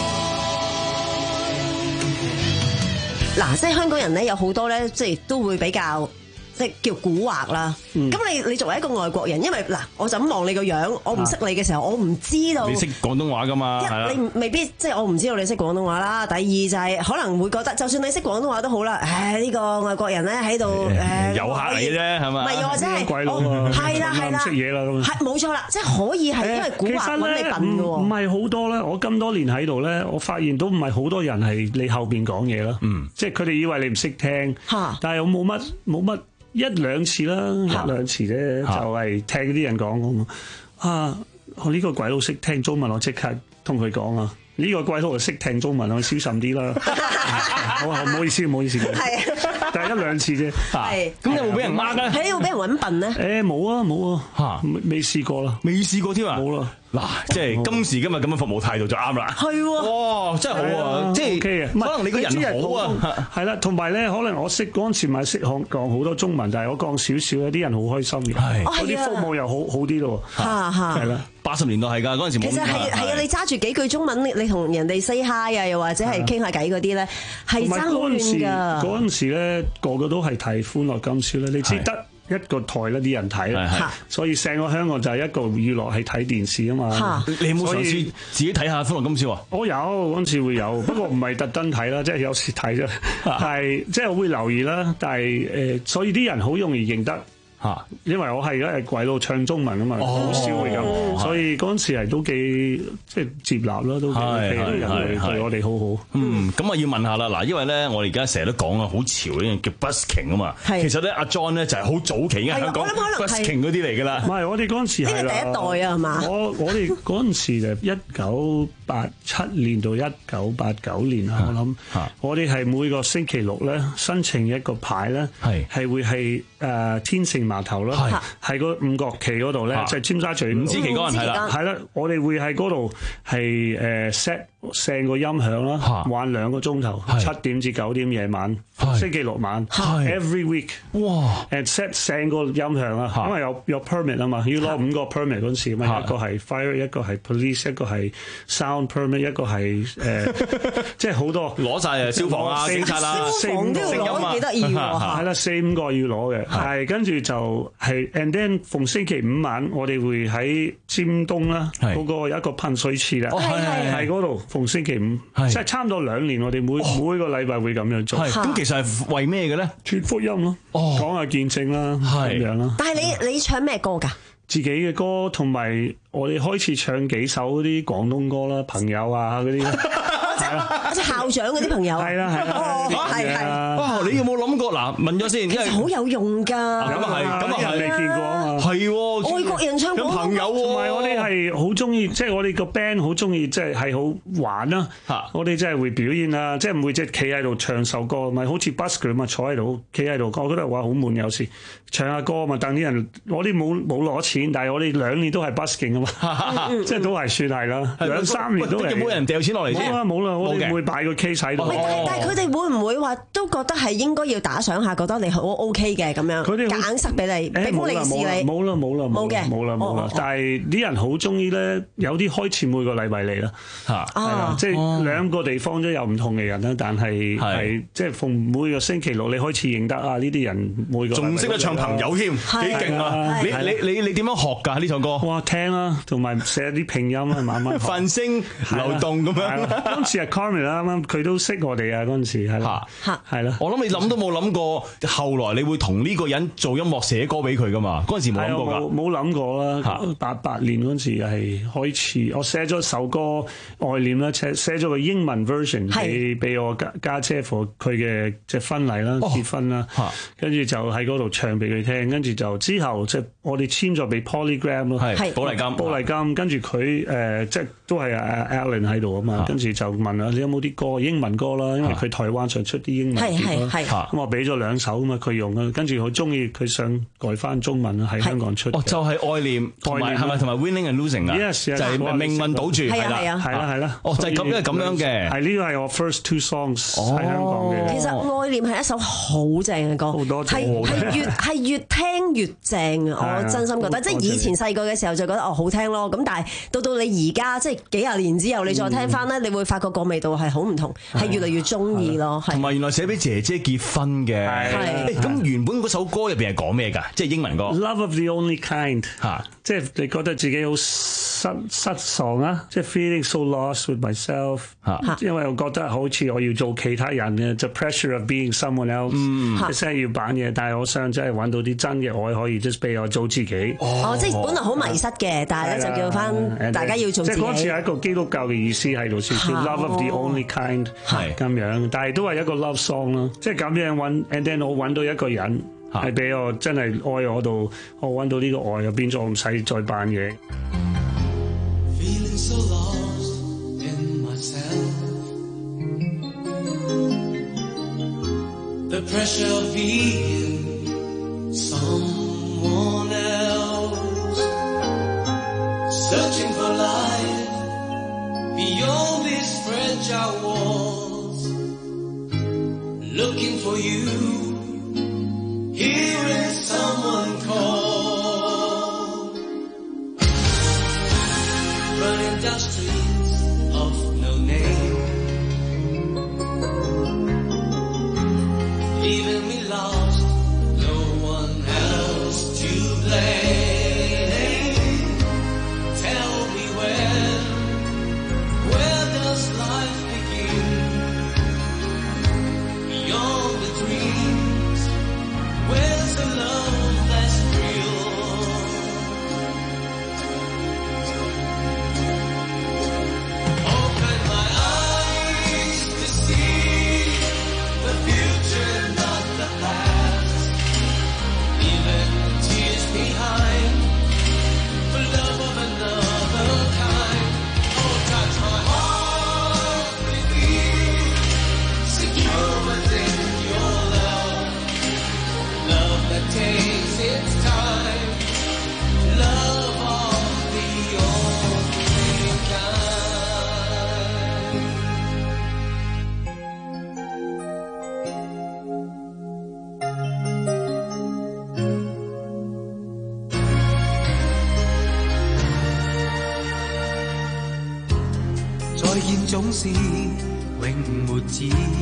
代。 嗱，即係香港人咧，有好多咧，即係都會比較即係叫蠱惑啦。咁、你你作為一個外國人，因為嗱，我就咁望你個樣，我唔識你嘅時候，我唔知道。 你識廣東話㗎嘛？係啦一你未必即係我唔知道你識廣東話啦。第二就係可能會覺得，就算你識廣東話都好啦。唉，呢個外國人咧喺度誒遊客嚟嘅啫，係嘛？ 唔係，又或者係鬼佬啊我係啦係啦， 唔識嘢啦咁係冇錯啦，即係可以係因為蠱惑揾你笨嘅唔唔喎。 係好多咧，我咁多年喺度咧，我發現都唔係好多人係你後邊講嘢啦。嗯，即係佢哋以為你唔識聽，但係我冇乜冇乜一兩次啦，一兩次啫，就係聽啲人講咁啊！我呢個鬼佬識聽中文，我即刻同佢講啊！呢個鬼佬就識聽中文，我小心啲啦。我話唔好意思，唔好意思。係，但係一兩次啫。 係， 咁有冇俾人呃咧？ 係有冇俾人揾笨咧？ 誒冇啊冇啊，嚇未試過啦， 未試過添啊！ 冇啦。 嗱，即係今時今日咁嘅服務態度就啱啦。 係喎， 哇，真係好啊！即係 OK 啊， 可能你個人好啊， 係啦，同埋咧，可能我識嗰陣時咪識講講好多中文，但係我講少少咧，啲人好開心嘅，嗰啲服務又好好啲咯。 嚇嚇， 係啦， 八十年代係㗎，嗰陣時冇。 其實係係啊，你揸住幾句中文，你你同人哋 say hi 啊，又或者係傾下偈嗰啲咧，係爭好遠㗎。 嗰陣時咧，個個都係睇歡樂今宵咧，你知得一個台啦，啲人睇啦，所以成個香港就係一個娛樂係睇電視啊嘛。 你有冇嘗試自己睇下歡樂今宵啊？ 我有嗰陣時會有，不過唔係特登睇啦，即係有時睇啫。但係即係我會留意啦，但係誒，所以啲人好容易認得。嚇，因為我係而家係鬼佬唱中文啊嘛，好少會咁，所以嗰陣時係都幾即係接納啦，都幾人類對我哋好好。 嗯，咁我要問下啦，嗱，因為咧我哋而家成日都講啊，好潮呢樣叫 busking 啊嘛。其實咧阿 John 咧就係好早期已經香港 busking 嗰啲嚟㗎啦。 唔係，我哋嗰陣時係啦。 呢個第一代啊，係嘛？ 我我哋嗰陣時就一九八七年到一九八九年啊，我諗我哋係每個星期六咧申請一個牌咧，係係會係誒天盛碼頭啦，係個五角旗嗰度咧，就係尖沙咀五支旗杆係啦，係啦，我哋會喺嗰度係誒 set 成個音響啦，玩兩個鐘頭，七點至九點夜晚，星期六晚 ，every week， 哇 ，and set 成個音響啊，因為有有 permit 啊嘛，要攞五個 permit 嗰陣時，咁一個係 fire， 一個係 police， 一個係 sound permit， 一個係誒，即係好多攞晒啊，消防啊，警察啦， 消防都要攞，幾得意喎， 係啦，四五個要攞嘅，係跟住就係 and then 逢星期五晚，我哋會喺尖東啦，嗰個有一個噴水池啦，喺嗰度。逢星期五，即係差唔多兩年，我哋每每個禮拜會咁樣做。 咁其實係為咩嘅咧？ 傳福音咯，講下見證啦，咁樣啦。 但係你你唱咩歌㗎？ 自己嘅歌，同埋我哋開始唱幾首嗰啲廣東歌啦，朋友啊嗰啲。 即係校長嗰啲朋友。 係啦係啦， 係係。 哇！你有冇諗過嗱？問咗先，因為好有用㗎。 咁啊係，咁啊係未見過啊嘛。 係喎， 外國個人唱廣東朋友喎， 同埋我哋係好中意，即係我哋個 band 好中意，即係係好玩啦。我哋真係會表演啊，即係唔會即係企喺度唱首歌，咪好似 busker 咁啊，坐喺度企喺度。我覺得話好悶，有時唱下歌嘛，等啲人。我哋冇冇攞錢，但係我哋兩年都係 busking 啊嘛，即係都係算係啦。兩三年都係。有冇人掉錢落嚟先？冇啦冇啦，我哋會擺個 case 喺度。 但係佢哋會唔會話都覺得係應該要打賞下，覺得你好 OK 嘅咁樣？佢哋夾硬塞俾你，俾封利是你。 冇啦冇啦冇嘅冇啦冇啦。但係啲人好中意咧，有啲開始每個禮拜嚟啦嚇，係啦，即係兩個地方都有唔同嘅人啦。但係係即係逢每個星期六你開始認得啊呢啲人每個仲識得唱朋友添，幾勁啊！你你你你點樣學㗎呢首歌？ 哇聽啦，同埋寫啲拼音啊，慢慢發聲流動咁樣。 嗰陣時係 Carmen 啦，啱啱佢都識我哋啊，嗰陣時係啦，係啦。 我諗你諗都冇諗過，後來你會同呢個人做音樂寫歌俾佢㗎嘛？嗰陣時冇諗過㗎。 冇諗過啦。八八年嗰陣時係開始，我寫咗首歌《愛念》啦，寫寫咗個英文 version 俾俾我家家姐for佢嘅即係婚禮啦、結婚啦，跟住就喺嗰度唱俾佢聽，跟住就之後即係我哋簽咗俾 Polygram 咯， 係寶麗金， 寶麗金，跟住佢誒即係都係阿 Alan 喺度啊嘛，跟住就問啊你有冇啲歌英文歌啦，因為佢台灣想出啲英文歌，咁我俾咗兩首啊嘛，佢用啊，跟住好中意佢想改翻中文喺香港出。 哦，就係愛念，同埋係咪同埋 Winning and Losing 啊？ Yes， 就係命運賭注， 係啦，係啦，係啦，係啦。 哦，就係咁，因為咁樣嘅。 係呢個係我 first two songs 喺香港嘅。 其實愛念係一首好正嘅歌， 好多謝。 係係越係越聽越正啊！我真心覺得，即係以前細個嘅時候就覺得哦好聽咯，咁但係到到你而家即係幾廿年之後，你再聽翻咧，你會發覺個味道係好唔同，係越嚟越中意咯。 同埋原來寫俾姐姐結婚嘅。係。咁原本嗰首歌入邊係講咩㗎？即係英文歌。 Love of the only kind 嚇，即係你覺得自己好失失喪啊，即係 feeling so lost with myself 嚇，因為我覺得好似我要做其他人嘅，就 pressure of being someone else，即係要扮嘢，但係我想真係揾到啲真嘅愛可以 just 俾我做自己。 哦，即係本來好迷失嘅，但係咧就叫翻大家要做自己。 即係嗰次係一個基督教嘅意思喺度，少少 love of the only kind 係咁樣，但係都係一個 love song 咯，即係咁樣揾 and then 我揾到一個人。係俾我真係愛我度，我揾到呢個愛，就變咗我唔使再扮嘢。 Feeling so lost in myself, the pressure of being someone else, searching for life beyond these fragile walls, looking for you.Hearing someone call, running down streets of no name, leaving me lost, no one else to blame. Tell me when, where does life begin? Beyond the dreams.Where's the love that's real? Open my eyes to see the future, not the past. Leaving tears behind for love of another kind. Oh, touch my heart with thee, secure within your love.Love that takes its time, love of the only kind. 再見總是永沒止。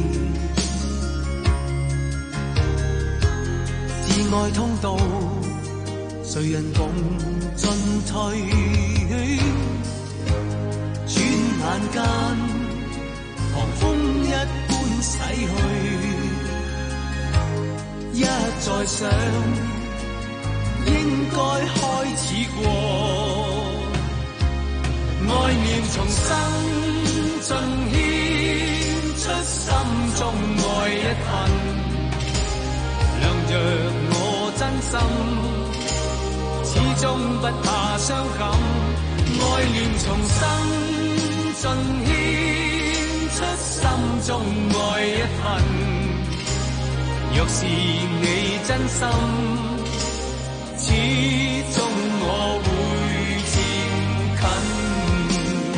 至愛通道，誰人共進退？轉眼間，狂風一般逝去。一再想，應該開始過。愛念重生，盡獻出心中愛一份。亮着我真心，似始終不怕傷感，愛念重生，盡獻出心中愛一份。若是你真心，始終我會漸近。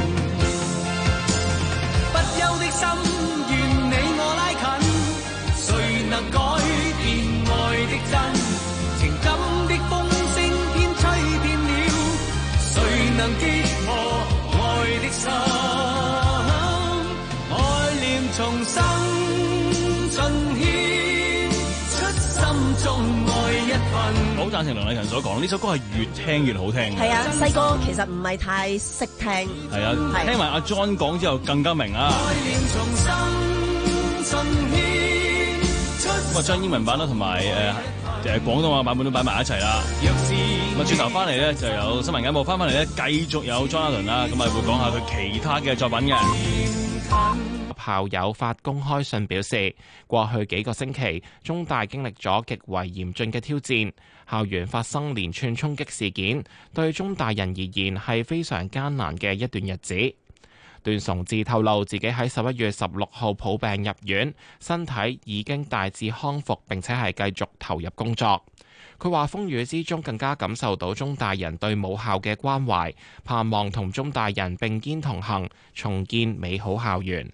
不休的心，願你我拉近，誰能改變愛的真？情感的風聲偏吹遍了，誰能擊破愛的心？愛念重生，盡獻出心中愛一份。 好贊成梁禮勤所講，呢首歌係越聽越好聽。 係啊，細個其實唔係太識聽。 係啊，聽埋阿 John 講之後更加明啊。 愛念重生，盡獻出。 咁啊，將英文版啦同埋誒誒廣東話版本都擺埋一齊啦。咁啊，轉頭翻嚟咧就有新聞簡報，翻翻嚟咧繼續有 Jonathan 啦，咁啊會講下佢其他嘅作品嘅。 校友發公開信表示，過去幾個星期，中大經歷咗極為嚴峻嘅挑戰，校園發生連串衝擊事件，對中大人而言係非常艱難嘅一段日子。段崇智透露自己喺十一月十六號抱病入院，身體已經大致康復，並且係繼續投入工作。佢話風雨之中更加感受到中大人對母校嘅關懷，盼望同中大人並肩同行，重建美好校園。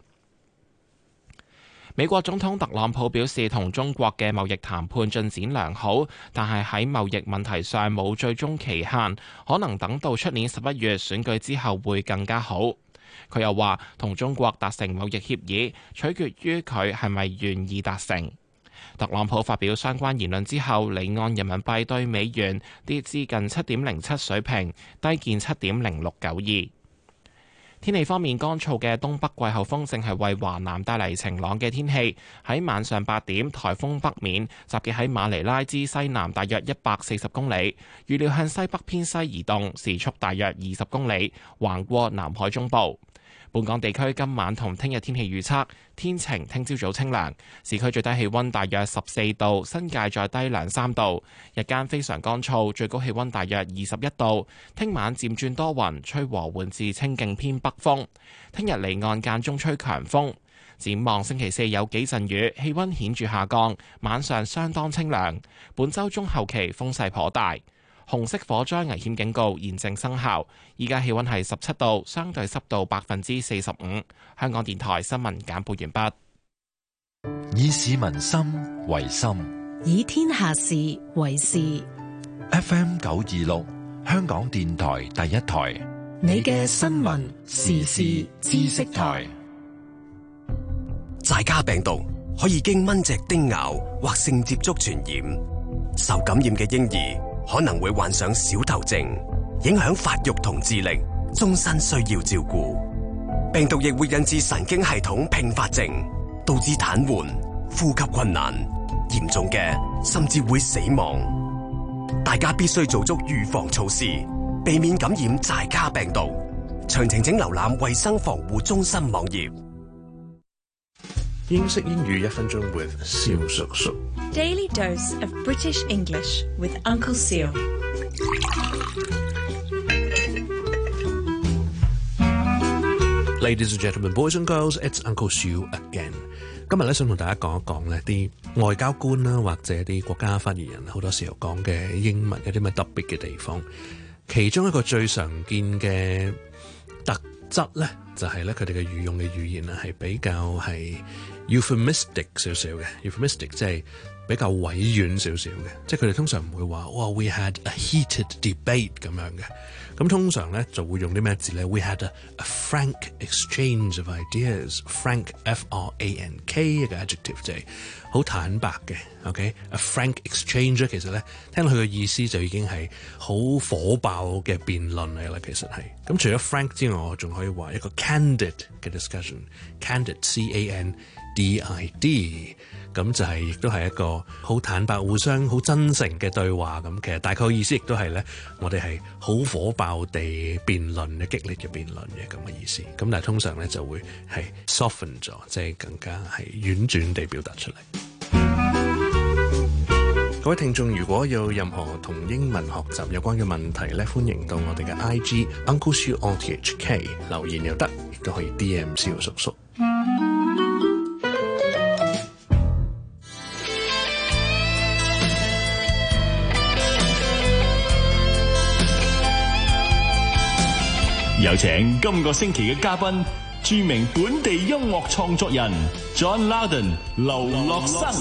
美國總統特朗普表示，同中國嘅貿易談判進展良好，但係喺貿易問題上冇最終期限，可能等到出年十一月選舉之後會更加好。佢又話，同中國達成貿易協議，取決於佢係咪願意達成。特朗普發表相關言論之後，離岸人民幣對美元跌至近七點零七水平，低見七點零六九二。天氣方面，乾燥嘅東北季候風正係為華南帶嚟晴朗嘅天氣。喺晚上八點，颱風北面集結喺馬尼拉之西南大約一百四十公里，預料向西北偏西移動，時速大約二十公里，橫過南海中部。本港地區今晚同聽日天氣預測，天晴，聽朝早清涼，市區最低氣溫大約十四度，新界再低兩三度，日間非常乾燥，最高氣溫大約二十一度。聽晚漸轉多雲，吹和緩至清勁偏北風。聽日離岸間中吹強風。展望星期四有幾陣雨，氣溫顯著下降，晚上相當清涼。本週中後期風勢頗大。紅色火災危險警告現正生效，依家氣溫係十七度，相對濕度百分之四十五。香港電台新聞簡報完畢。以市民心為心， 以天下事為事。 F M 九二六，香港電台第一台， 你嘅新聞時事知識台。 寨卡病毒可以經蚊隻叮咬或性接觸傳染，受感染嘅嬰兒可能會患上小頭症，影響發育同智力，終身需要照顧。病毒亦會引致神經系統併發症，導致癱瘓、呼吸困難，嚴重嘅甚至會死亡。大家必須做足預防措施，避免感染寨卡病毒。詳情請瀏覽衛生防護中心網頁。 英式英語一分鐘 with 蕭叔叔。 Daily dose of British English with Uncle Seal. Ladies and gentlemen, boys and girls, it's Uncle Seal again. 今日咧想同大家講一講呢啲外交官啦，或者啲國家發言人好多時候講嘅英文有啲咩特別嘅地方。其中一個最常見嘅特質咧，就係咧佢哋嘅語用嘅語言啊，係比較係 euphemistic 少少嘅 euphemistic 即係比較委婉少少嘅，即係佢哋通常唔會話哇 we had a heated debate 咁樣嘅，咁通常咧就會用啲咩字咧 we had a, a frank exchange of ideas frank F R A N K 一個 adjective 就係好坦白嘅 OK a frank exchange 其實咧聽落去嘅意思就已經係好火爆嘅辯論嚟啦，其實係咁除咗 frank 之外，我仲可以話一個 candid 嘅 discussion candid C A N D I D 咁就係亦都係一個好坦白互相好真誠嘅對話，咁其實大概意思亦都係咧我哋係好火爆地辯論嘅激烈嘅辯論嘅咁嘅意思，咁但係通常咧就會係 soften 咗，即係更加係婉轉地表達出嚟。 各位聽眾，如果有任何同英文學習有關嘅問題咧，歡迎到我哋嘅 I G Uncle Siu O T H K 留言又得，亦都可以 D M 蕭叔叔。 有請今個星期嘅嘉賓，著名本地音樂創作人 John Loudon 劉樂生。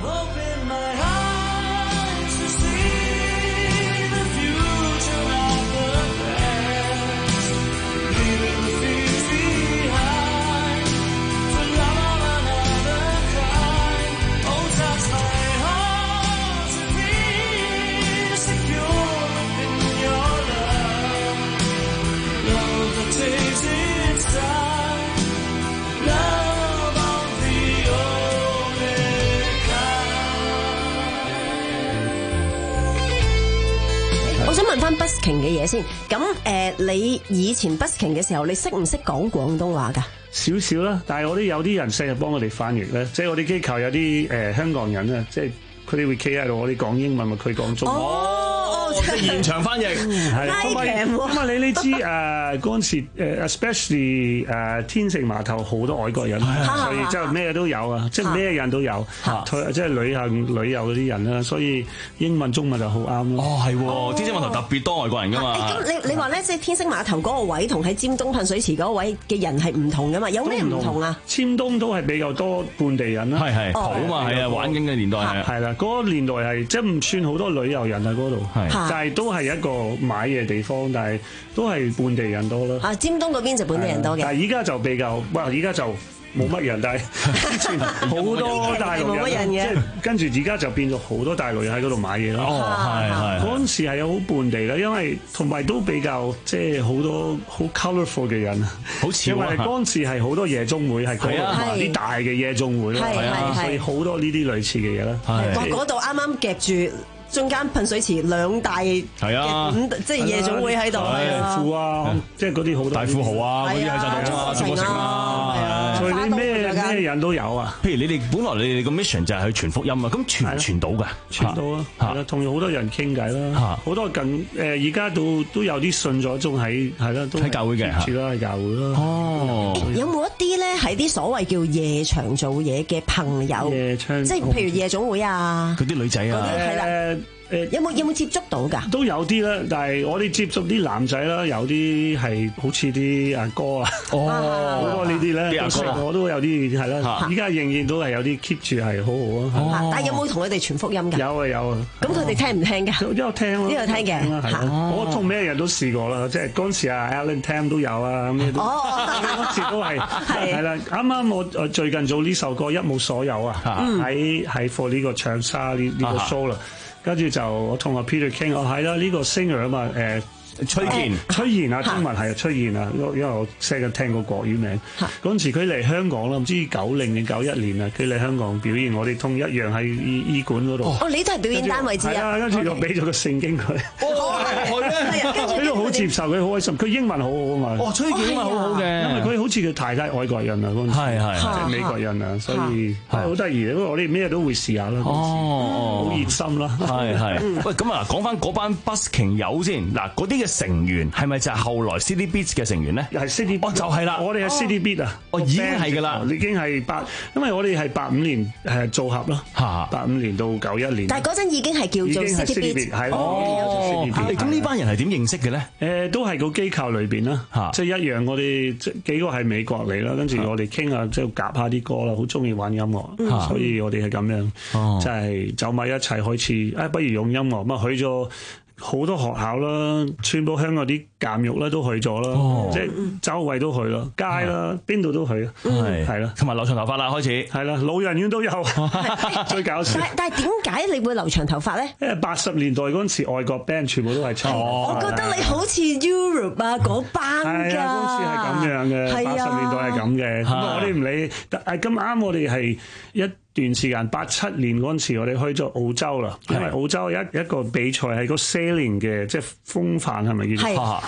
我想問翻 busking 嘅嘢先，咁誒、呃，你以前 busking 嘅時候，你識唔識講廣東話㗎？ 少少啦，但係我哋有啲人成日幫我哋翻譯咧，即係我哋機構有啲誒、呃、香港人啊，即係佢哋會企喺度，我哋講英文，咪佢講中文。 哦， 即係現場翻譯， 係。同埋咁啊，你你知誒嗰陣時誒 ，especially 誒天星碼頭好多外國人，所以即係咩都有啊，即係咩人都有，即係旅行旅遊嗰啲人啦，所以英文中文就好啱咯。 哦，係喎，天星碼頭特別多外國人㗎嘛。 咁你你話咧，即係天星碼頭嗰個位同喺尖東噴水池嗰個位嘅人係唔同㗎嘛？有咩唔同啊？ 尖東都係比較多本地人啦， 係係好嘛，係啊，玩緊嘅年代係係啦，嗰個年代係即係唔算好多旅遊人喺嗰度，但係都係一個買嘢地方，但係都係本地人多啦。 啊，尖東嗰邊就本地人多嘅。 但係而家就比較，哇！而家就冇乜人，但係之前好多大陸人，人即係跟住而家就變咗好多大陸人喺嗰度買嘢啦。 哦，係係。嗰陣時係有好本地啦，因為同埋都比較即係好多好 colourful 嘅人， 好似因為嗰陣時係好多夜總會係嗰度啲大嘅夜總會啦，所以好多呢啲類似嘅嘢啦。 哇！嗰度啱啱夾住中間噴水池兩大係啊， 即係夜總會喺度， 富啊，即係嗰啲好多大富豪啊，嗰啲喺晒度啊，中國城啊， 所以你咩咩人都有啊。 譬如你哋本來你哋個 mission 就係去傳福音啊，咁傳唔傳到㗎？ 傳到啊，係啦，同好多人傾偈啦，好多近誒而家都都有啲信咗，仲喺係啦，都喺教會嘅， 住啦喺教會啦。 哦， 有冇一啲咧係啲所謂叫夜場做嘢嘅朋友？ 夜場即係譬如夜總會啊， 嗰啲女仔啊， 係啦。誒有冇有冇接觸到㗎？ 都有啲啦，但係我哋接觸啲男仔啦，有啲係好似啲阿哥啊，好多呢啲咧，我都有啲係啦。依家仍然都係有啲 keep 住係好好啊。 但係有冇同佢哋傳福音㗎？ 有啊有啊。咁佢哋聽唔聽㗎？ 都有聽咯， 都有聽嘅。 我同咩人都試過啦，即係嗰陣時啊 Alan Tam 都有啊，咁都嗰時都係係啦。啱啱我最近做呢首歌一無所有啊，喺喺 for 呢個長沙呢呢個 show 啦。跟住就我同阿 Peter 傾，哦係啦，呢個 singer 啊嘛，誒崔健， 崔健啊，中文係啊，崔健啊，因為我成日聽過國語名。嗰陣時佢嚟香港啦，唔知九零定九一年啊，佢嚟香港表演，我哋同一樣喺醫醫館嗰度。 哦，你都係表演單位之一。係啊，跟住就俾咗個聖經佢。 哦，係啊， 佢都好接受，佢好開心，佢英文好好啊嘛。 哦，崔健英文好好嘅， 因為佢好似佢太太外國人啊，嗰陣時係係即係美國人啊，所以係好得意。因為我哋咩都會試下啦。哦，好熱心啦。 係係。喂，咁啊，講翻嗰班 busking 友先，嗱，嗰啲嘅成員係咪就係後來 City Beats 嘅成員咧？ 係 City，哦就係啦， 我哋係 City Beat 啊， 哦已經係噶啦， 已經係八，因為我哋係八五年誒組合咯，八五年到九一年。 但係嗰陣已經係叫做 City Beat， 係哦。咁呢班人係點認識嘅咧？ 誒，都係個機構裏邊啦，即係一樣。我哋即幾個係美國嚟啦，跟住我哋傾下，即係夾下啲歌啦，好中意玩音樂，所以我哋係咁樣，即係走埋一齊開始，誒，不如用音樂。咁啊去咗好多學校啦，全部香港啲監獄咧都去咗啦，即係周圍都去啦，街啦邊度都去，係係啦， 同埋留長頭髮啦，開始係啦，老人院都有，最搞笑。 但係點解你會留長頭髮咧？ 因為八十年代嗰陣時外國 band 全部都係唱， 我覺得你好似 Europe 啊嗰班㗎， 係啊，嗰陣時係咁樣嘅，八十年代係咁嘅，咁我哋唔理，但係咁啱我哋係一段時間八七年嗰陣時，我哋去咗澳洲啦，因為澳洲一一個比賽係個 sailing 嘅，即係風帆係咪叫做？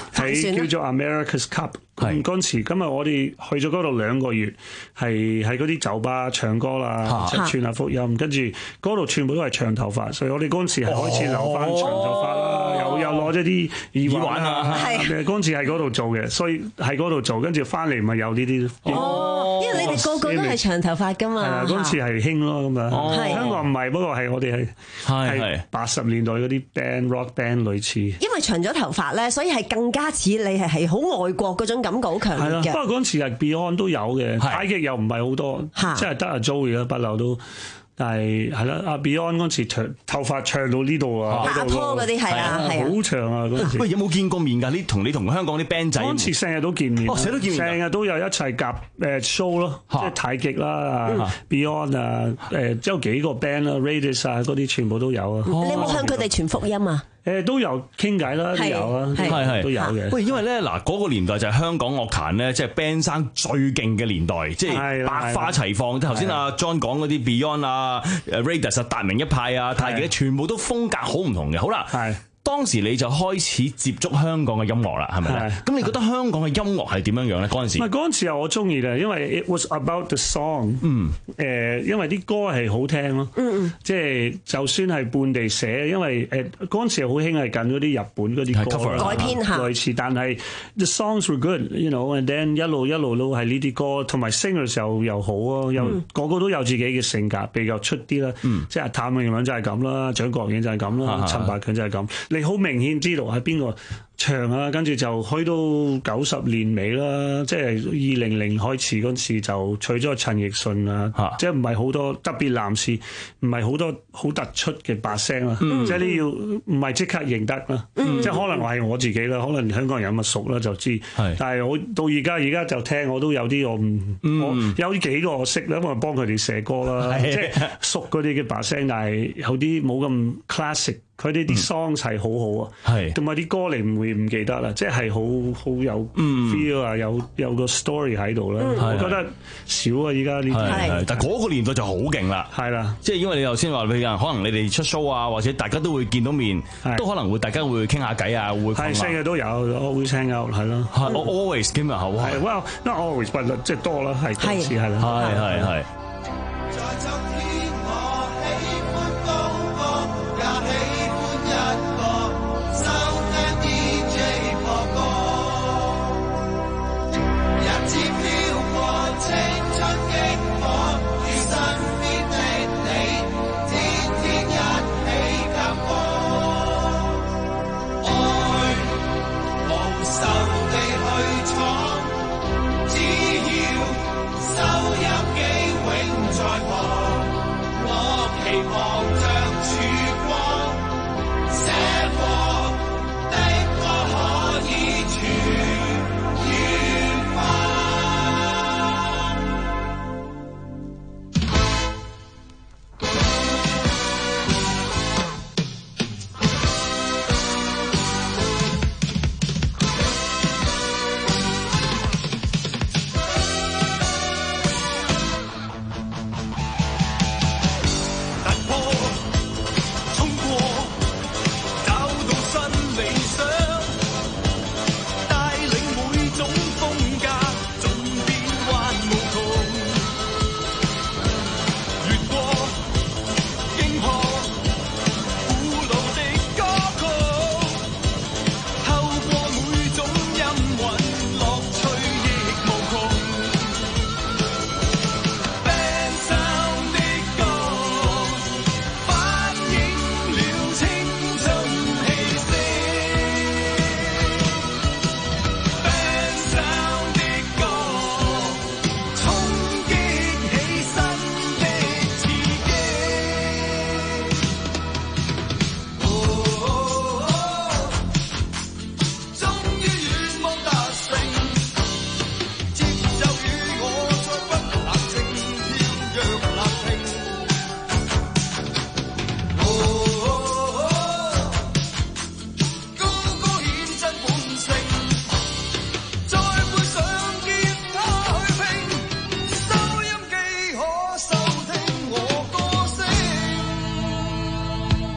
係叫做 America's Cup。咁嗰陣時，今日我哋去咗嗰度兩個月，係喺嗰啲酒吧唱歌啦，傳下福音，跟住嗰度全部都係長頭髮，所以我哋嗰陣時係開始留翻長頭髮啦，又又攞咗啲耳環啊，嗰陣時喺嗰度做嘅，所以喺嗰度做，跟住翻嚟咪有呢啲。 哦，因為你哋個個都係長頭髮噶嘛。係啊， 嗰陣時係興咯咁樣。香港唔係，不過係我哋係係八十年代嗰啲 band rock band 類似。 因為長咗頭髮咧，所以係更加似你係係好外國嗰種感覺好強烈嘅。 不過嗰陣時係 Beyond 都有嘅，太極又唔係好多，即係得阿 Joey 啦，不嬲都。但係係啦，阿 Beyond 嗰陣時長頭髮長到呢度啊， 拍拖嗰啲係啊，係啊， 好長啊嗰陣時。 喂，有冇見過面㗎？你同你同香港啲 band 仔嗰陣時成日都見面， 哦，成日都見面， 成日都有一齊夾誒 show 咯，即係太極啦、Beyond 啊，誒即係幾個 band 啦 Radius 啊嗰啲全部都有啊。 你有冇向佢哋傳福音啊？ 誒都有傾偈啦，都有啊，係係都有嘅。 喂，因為咧嗱，嗰個年代就係香港樂壇咧，即係 band 生最勁嘅年代，即係百花齊放。即係頭先阿 John 講嗰啲 Beyond 啊、誒 Radius 啊、達明一派啊、太極，全部都風格好唔同嘅。好啦。當時你就開始接觸香港嘅音樂啦，係咪咧？咁你覺得香港嘅音樂係點樣樣咧？嗰陣時， 唔係嗰陣時我中意嘅，因為 it was about the song。嗯。誒，因為啲歌係好聽咯。嗯嗯。即係就算係本地寫，因為誒嗰陣時好興係緊嗰啲日本嗰啲歌改編下類似，但係 the songs were good，you know，and then 一路一路都係呢啲歌，同埋 singers 又又好啊，又個個都有自己嘅性格，比較出啲啦。嗯。即係譚詠麟就係咁啦，蔣國榮就係咁啦，陳百強就係咁。你好明顯知道係邊個唱啊，跟住就去到九十年尾啦，即係二零零開始嗰陣時就除咗陳奕迅啊，即係唔係好多特別男士，唔係好多好突出嘅把聲啦，嗯、即係你要唔係即刻認得啦，嗯、即係可能係我自己啦，可能香港人有乜熟啦就知，但係我到而家而家就聽我都有啲我唔，嗯、我有幾個我識啦，因為幫佢哋寫歌啦，即係熟嗰啲嘅把聲，但係有啲冇咁 classic。佢哋啲 songs 係好好啊，同埋啲歌你唔會唔記得啦，即係好好有 feel 啊，有有個 story 喺度啦。我覺得少啊，依家呢啲。 但係嗰個年代就好勁啦，係啦，即係因為你頭先話你可能你哋出 show 啊，或者大家都會見到面，都可能會大家會傾下偈啊，會係成日都有 always hang out 係咯。 我 always 今日好係 ，well not always but 即係多啦，係多次係啦， 係係係。 收音機永在旁。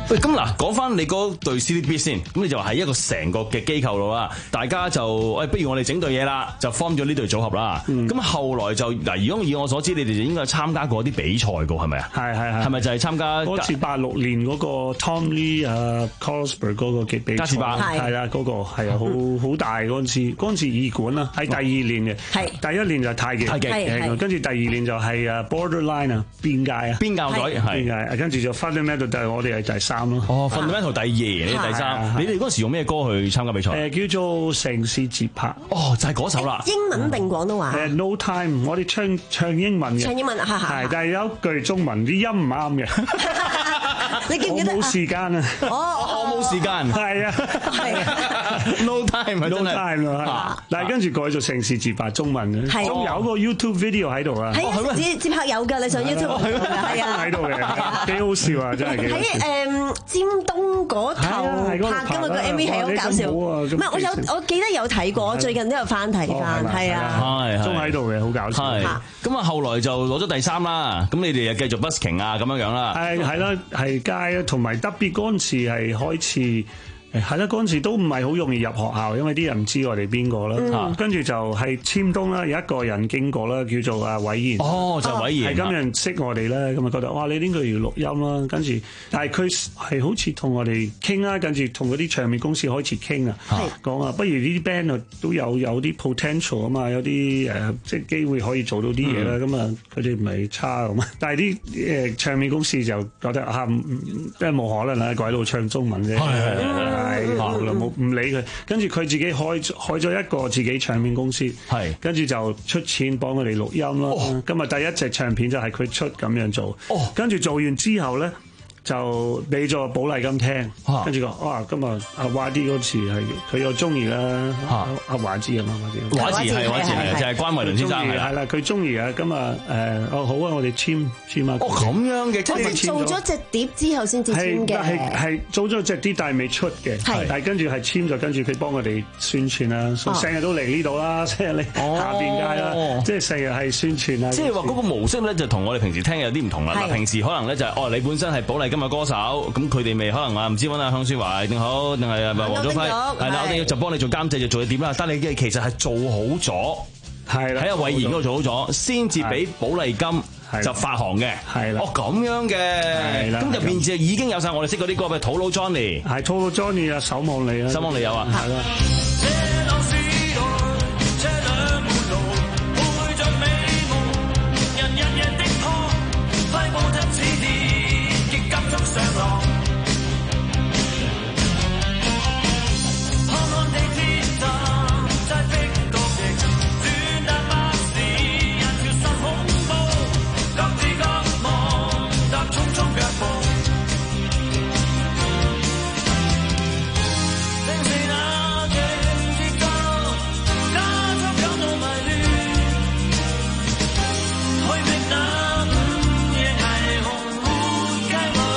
喂，咁嗱，講翻你嗰隊 C D B 先，咁你就話喺一個成個嘅機構度啦，大家就喂，不如我哋整隊嘢啦，就 form 咗呢隊組合啦。咁、嗯、後來就嗱，如果以我所知，你哋就應該參加過啲比賽噶，係咪啊？係係係。係咪就係參加嗰次八六年嗰個 Tom Lee 啊 Carlsberg 嗰個嘅比賽？加士伯係啦，嗰、那個係啊，好好大嗰陣時，嗰陣時二館啦，係第二年嘅。係第一年就係太極，太極，跟住第二年就係啊 Borderline 啊，邊界啊，邊教隊係，邊界，跟住就 Fundamental 就係我哋係第三咯。哦 ，Fundamental 第二，你第三。你哋嗰時用咩歌去參加比賽？誒，叫做城市節拍。哦，就係嗰首啦。 英文定廣東話？ 誒 ，No Time， 我哋唱唱英文嘅。唱英文係係。但係有一句中文啲音唔啱嘅。 你記唔記得？ 我冇時間啊！ 哦， 我冇時間。係啊， 係啊 ，No time， no time 啊！但係跟住改做城市節拍中文嘅，仲有個 YouTube video 喺度啊！ 係啊，節節拍有㗎，你上 YouTube 係啊， 喺度嘅，幾好笑啊！真係幾好笑。 喺誒尖東嗰頭拍㗎嘛，個 M V 係好搞笑。唔係，我有我記得有睇過，我最近都有翻睇翻，係啊， 係仲喺度嘅，好搞笑。 咁啊，後來就攞咗第三啦。咁你哋又繼續 busking 啊，咁樣樣啦。 係係啦，係街啊，同埋特別嗰陣時係開始。係啦，嗰陣時都唔係好容易入學校，因為啲人唔知我哋邊個啦。跟住就係尖東啦，有一個人經過啦，叫做阿偉賢。哦，就偉賢。係咁樣識我哋咧，咁啊覺得哇，你應該要錄音啦。跟住，但係佢係好似同我哋傾啦，跟住同嗰啲唱片公司開始傾啊，講啊，不如呢啲 band 都有有啲 potential 啊嘛，有啲誒即係機會可以做到啲嘢啦。咁啊，佢哋唔係差咁啊，但係啲誒唱片公司就覺得啊，即係冇可能啦，鬼佬唱中文啫。係冇唔理佢，跟住佢自己開開咗一個自己唱片公司，係跟住就出錢幫佢哋錄音咯。今日第一隻唱片就係佢出咁樣做，跟住做完之後咧就俾咗寶麗金聽，跟住講哇，今日阿華啲嗰次係佢又中意啦，阿華子啊嘛，華子，華子係華子係就係關維倫先生係啦，佢中意啊，今日誒哦好啊，我哋簽簽啊，哦咁樣嘅， 即係做咗隻碟之後先至簽嘅， 係係做咗隻碟但係未出嘅，但係跟住係簽咗，跟住佢幫我哋宣傳啦，成日都嚟呢度啦，即係你下邊街啦，即係成日係宣傳啊， 即係話嗰個模式咧就同我哋平時聽有啲唔同啦，平時可能咧就係哦你本身係寶麗金嘅歌手，咁佢哋咪可能話唔知揾阿向雪懷定好，定係咪黃祖輝？係啦，我哋就幫你做監製就做點啦。但係你其實係做好咗，係啦，喺阿偉賢嗰度做好咗，先至俾寶麗金就發行嘅。係啦，哦咁樣嘅，咁入邊就已經有晒我哋識嗰啲歌，譬如土佬 Johnny， 係土佬 Johnny 啊，守望你啊， 守望你有啊，係啦。 上浪，看看地鐵站，擠迫到極，轉搭巴士，人潮實恐怖，各自各忙，踏匆匆腳步。正是那極節奏，加速感到迷亂，去覓那午夜霓虹沒計劃。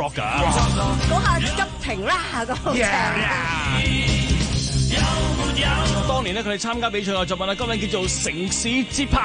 Rock 㗎。 嗰下急停啦，嗰個當年咧，佢哋參加比賽嘅作品咧，今日叫做《城市節拍》。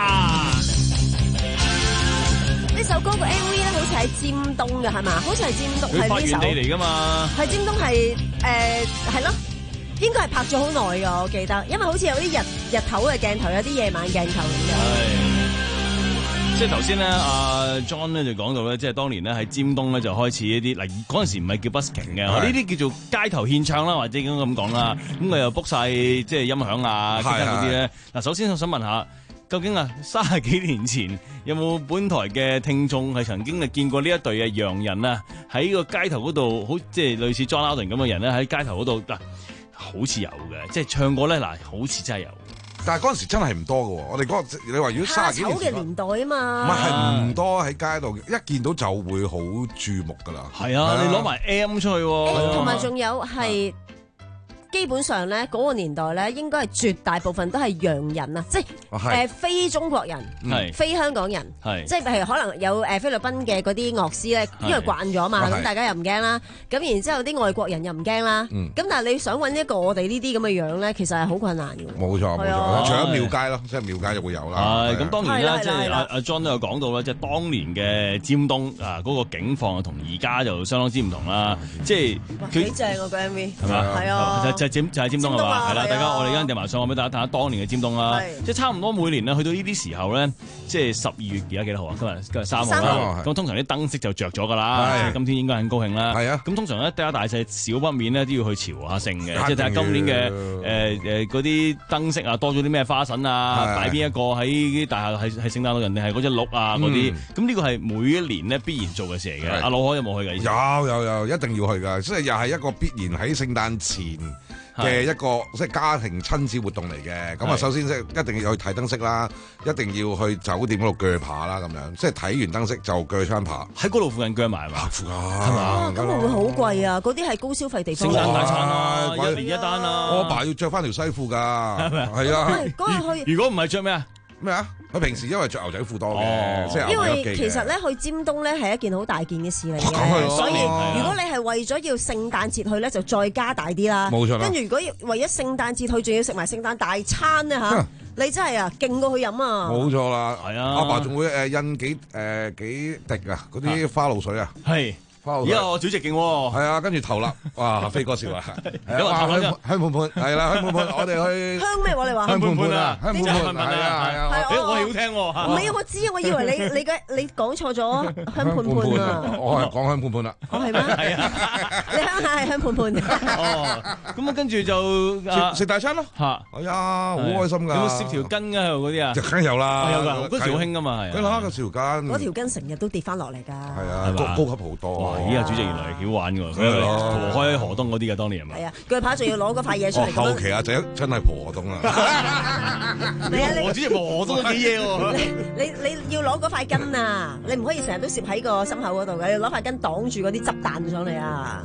呢首歌個 M V 咧，好似喺尖東嘅係嘛？好似係尖東，係佢發呢首。 源地嚟㗎嘛？ 係尖東係誒係咯，應該係拍咗好耐㗎，我記得，因為好似有啲日日頭嘅鏡頭，有啲夜晚鏡頭咁樣。 即係頭先咧，阿 John 咧就講到咧，即係當年咧喺尖東咧就開始一啲嗱，嗰陣時唔係叫 busking 嘅，我呢啲叫做街頭獻唱啦，或者應該咁講啦。咁佢又 book 晒即係音響啊，其他嗰啲咧。嗱，首先我想問下，究竟啊三十幾年前有冇本台嘅聽眾係曾經係見過呢一隊嘅洋人啊喺個街頭嗰度，好即係類似 John Alden 咁嘅人咧喺街頭嗰度嗱，好似有嘅，即係唱過咧嗱，好似真係有。 但係嗰陣時真係唔多嘅喎，我哋嗰你話如果三十幾年嘅年代啊嘛， 唔係係唔多喺街度，一見到就會好注目㗎啦。 係啊，你攞埋 M 出去喎， 同埋仲有係。基本上咧，嗰個年代咧，應該係絕大部分都係洋人啊，即係誒非中國人、非香港人，即係譬如可能有誒菲律賓嘅嗰啲樂師咧，因為慣咗嘛，咁大家又唔驚啦。咁然之後啲外國人又唔驚啦。咁但係你想揾一個我哋呢啲咁嘅樣咧，其實係好困難嘅。 冇錯冇錯，除咗廟街咯，即係廟街就會有啦。 係咁，當然啦，即係阿阿 John 都有講到啦，即係當年嘅尖東啊，嗰個景況同而家就相當之唔同啦。即係佢幾正啊個 M V 係嘛？ 係啊， 就就尖就係尖東係嘛？係啦，大家我哋而家掟埋上網俾大家睇下當年嘅尖東啦。即係差唔多每年咧，去到呢啲時候咧，即係十二月而家幾多號啊？今日今日三號啦。咁通常啲燈飾就着咗㗎啦。今天應該很高興啦。係啊。咁通常咧，大家大細小不免咧都要去朝下聖嘅，即係睇下今年嘅誒誒嗰啲燈飾啊，多咗啲咩花神啊，擺邊一個喺啲大廈係係聖誕老人定係嗰隻鹿啊嗰啲。咁呢個係每一年咧必然做嘅事嚟嘅。阿老海有冇去㗎？ 有有有，一定要去㗎，即係又係一個必然喺聖誕前嘅一個即係家庭親子活動嚟嘅。咁啊，首先即係一定要去睇燈飾啦，一定要去酒店嗰度鋸扒啦，咁樣即係睇完燈飾就鋸餐扒。 喺嗰度附近鋸埋係嘛？ 附近係嘛？ 咁會唔會好貴啊？嗰啲係高消費地方。 聖誕大餐啊，一年一單啊。 我阿爸要着翻條西褲㗎，係啊。 嗰日去， 如果唔係着咩啊？ 咩啊？佢平時因為着牛仔褲多嘅，即係因為其實咧去尖東咧係一件好大件嘅事嚟嘅，所以如果你係為咗要聖誕節去咧，就再加大啲啦。 冇錯啦。 跟住如果為咗聖誕節去，仲要食埋聖誕大餐咧嚇，你真係啊勁過去飲啊！ 冇錯啦， 係啊。 阿爸仲會誒印幾誒幾滴啊嗰啲花露水啊。 係。而家我主席勁喎， 係啊，跟住投啦，哇，飛哥笑啊，咁啊香香盤盤，係啦，香盤盤，我哋去香咩話？你話香盤盤啊，香盤盤係啊係啊，誒我係好聽喎， 唔係啊，我知啊，我以為你你嘅你講錯咗香盤盤啊， 我係講香盤盤啦， 我係咩？係啊，你鄉下係香盤盤， 哦，咁啊跟住就食食大餐咯，嚇，係啊，好開心㗎， 有冇攝條筋啊嗰啲啊？ 梗係有啦， 有㗎，嗰時好興㗎嘛，係。 你睇個條筋， 嗰條筋成日都跌翻落嚟㗎， 係啊，高高級好多。 咦啊！主席原來係曉玩㗎，佢係蒲開河東嗰啲嘅當年係嘛？ 係啊，鋸扒仲要攞嗰塊嘢出嚟。 後期啊，仔真係蒲河東啊！ 係啊， 我主席蒲河東都幾嘢喎！ 你你你要攞嗰塊筋啊！你唔可以成日都攝喺個心口嗰度嘅，你要攞塊筋擋住嗰啲汁彈上嚟啊！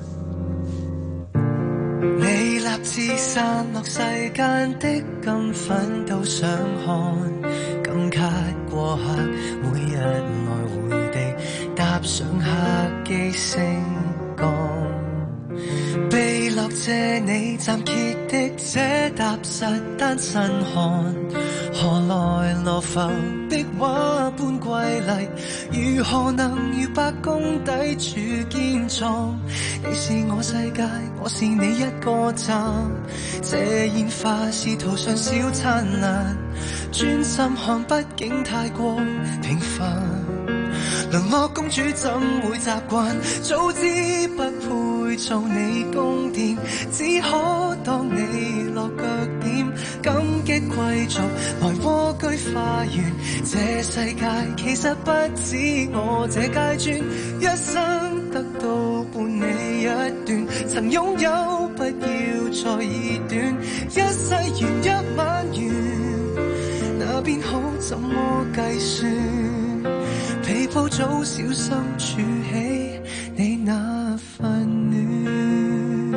你立志散落世間的金粉都想看，金卡過客，每日來回地搭上客機升降，被落借你暫歇的這踏實單身漢，何來羅浮的畫般瑰麗？如何能如白宮底柱堅壯？你是我世界，我是你一個站，這煙花是途上小燦爛，專心看畢竟太過平凡。淪落公主怎會習慣？早知不配做你宮殿，只可當你落腳點。感激貴族來蝸居花園，這世界其實不止我這階磚，一生得到伴你一段，曾擁有不要再疑短，一世緣一晚緣，那邊好怎麼計算？被鋪早小心儲起你那份暖，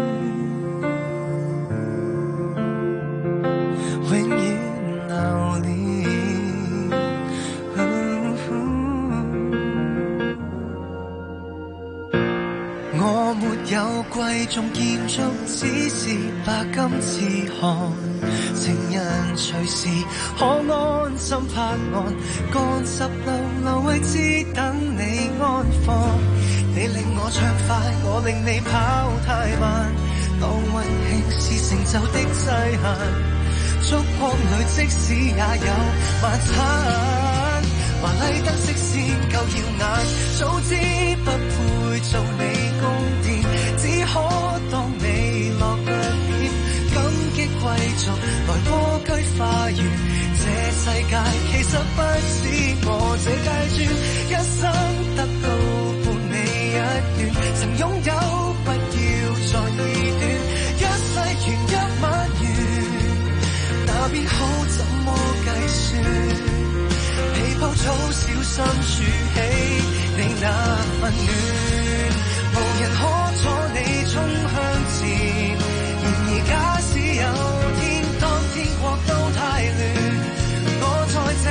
永遠留戀。 中建築只是白金似汗，情人隨時可安心拍岸，乾濕流流位置等你安放。你令我暢快，我令你跑太慢，當運氣是成就的際限，燭光裏即使也有晚餐，華麗燈飾線夠耀眼，早知不配做你宮殿，只可當你落腳點，感激貴族來蝸居花園，這世界其實不止我這階磚，一生得到伴你一段，曾擁有不要再疑斷，一世緣一晚完，那邊好怎麼計算？被鋪草小心儲起你那份暖，無人可阻你衝向前，然而假使有天當天國都太亂，我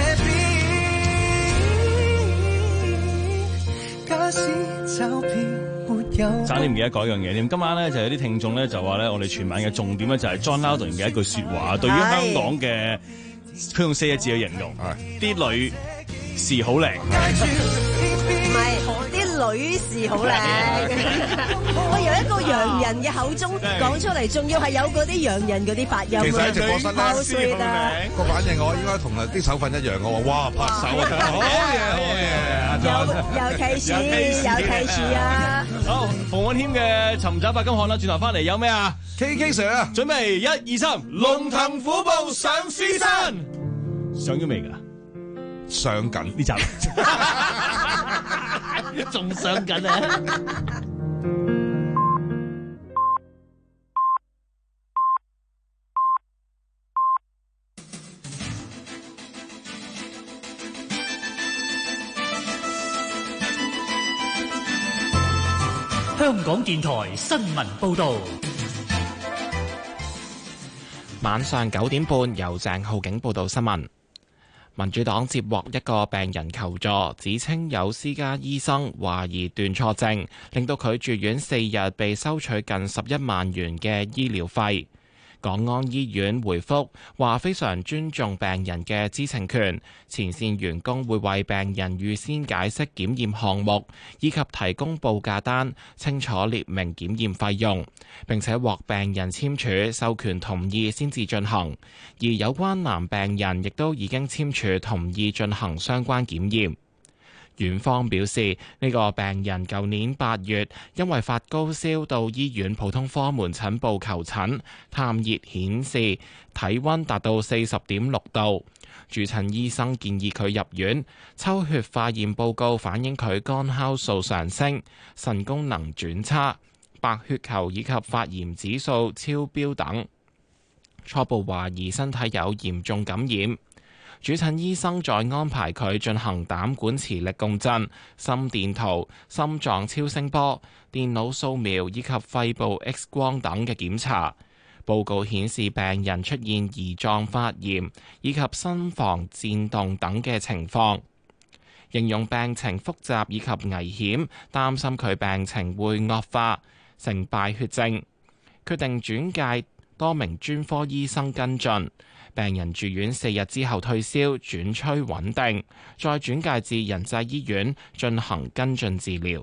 在這邊，假使走遍沒有。 差啲唔記得講一樣嘢添，今晚咧就有啲聽眾咧就話咧，我哋全晚嘅重點咧就係 John Loudon 嘅一句説話，對於香港嘅。佢用四個字去形容，啲女士好靚， 唔係啲女士好靚。我由一個洋人嘅口中講出嚟，仲要係有嗰啲洋人嗰啲發音啊！ 其實喺直播室咧， 好 sweet 啊！ 個反應我應該同啲手份一樣嘅喎，哇拍手啊！好嘢好嘢， 尤尤其是尤其是啊！ 好，馮允謙嘅尋找白金漢啦，轉頭翻嚟有咩啊 ？K K Sir 啊， 準備一二三，龍騰虎步上獅山。上咗未㗎？ 上緊呢集，仲上緊啊！ 香港電台新聞報導。 晚上九點半，由鄭浩景報道新聞。民主黨接獲一個病人求助，指稱有私家醫生懷疑斷錯症，令到佢住院四日被收取近十一萬元嘅醫療費。港安醫院回覆話非常尊重病人嘅知情權，前線員工會為病人預先解釋檢驗項目，以及提供報價單，清楚列明檢驗費用，並且獲病人簽署授權同意先至進行。而有關男病人亦都已經簽署同意進行相關檢驗。院方表示，呢個病人舊年八月因為發高燒到醫院普通科門診部求診，探熱顯示體温達到四十點六度。主診醫生建議佢入院，抽血化驗報告反映佢肝酵素上升、腎功能轉差、白血球以及發炎指數超標等，初步懷疑身體有嚴重感染。主診醫生再安排佢進行膽管磁力共振、心電圖、心臟超聲波、電腦掃描以及肺部 X 光等嘅檢查。報告顯示病人出現胰臟發炎以及心房顫動等嘅情況，形容病情複雜以及危險，擔心佢病情會惡化成敗血症，決定轉介多名專科醫生跟進。病人住院四日之後退燒轉趨穩定，再轉介至仁濟醫院進行跟進治療。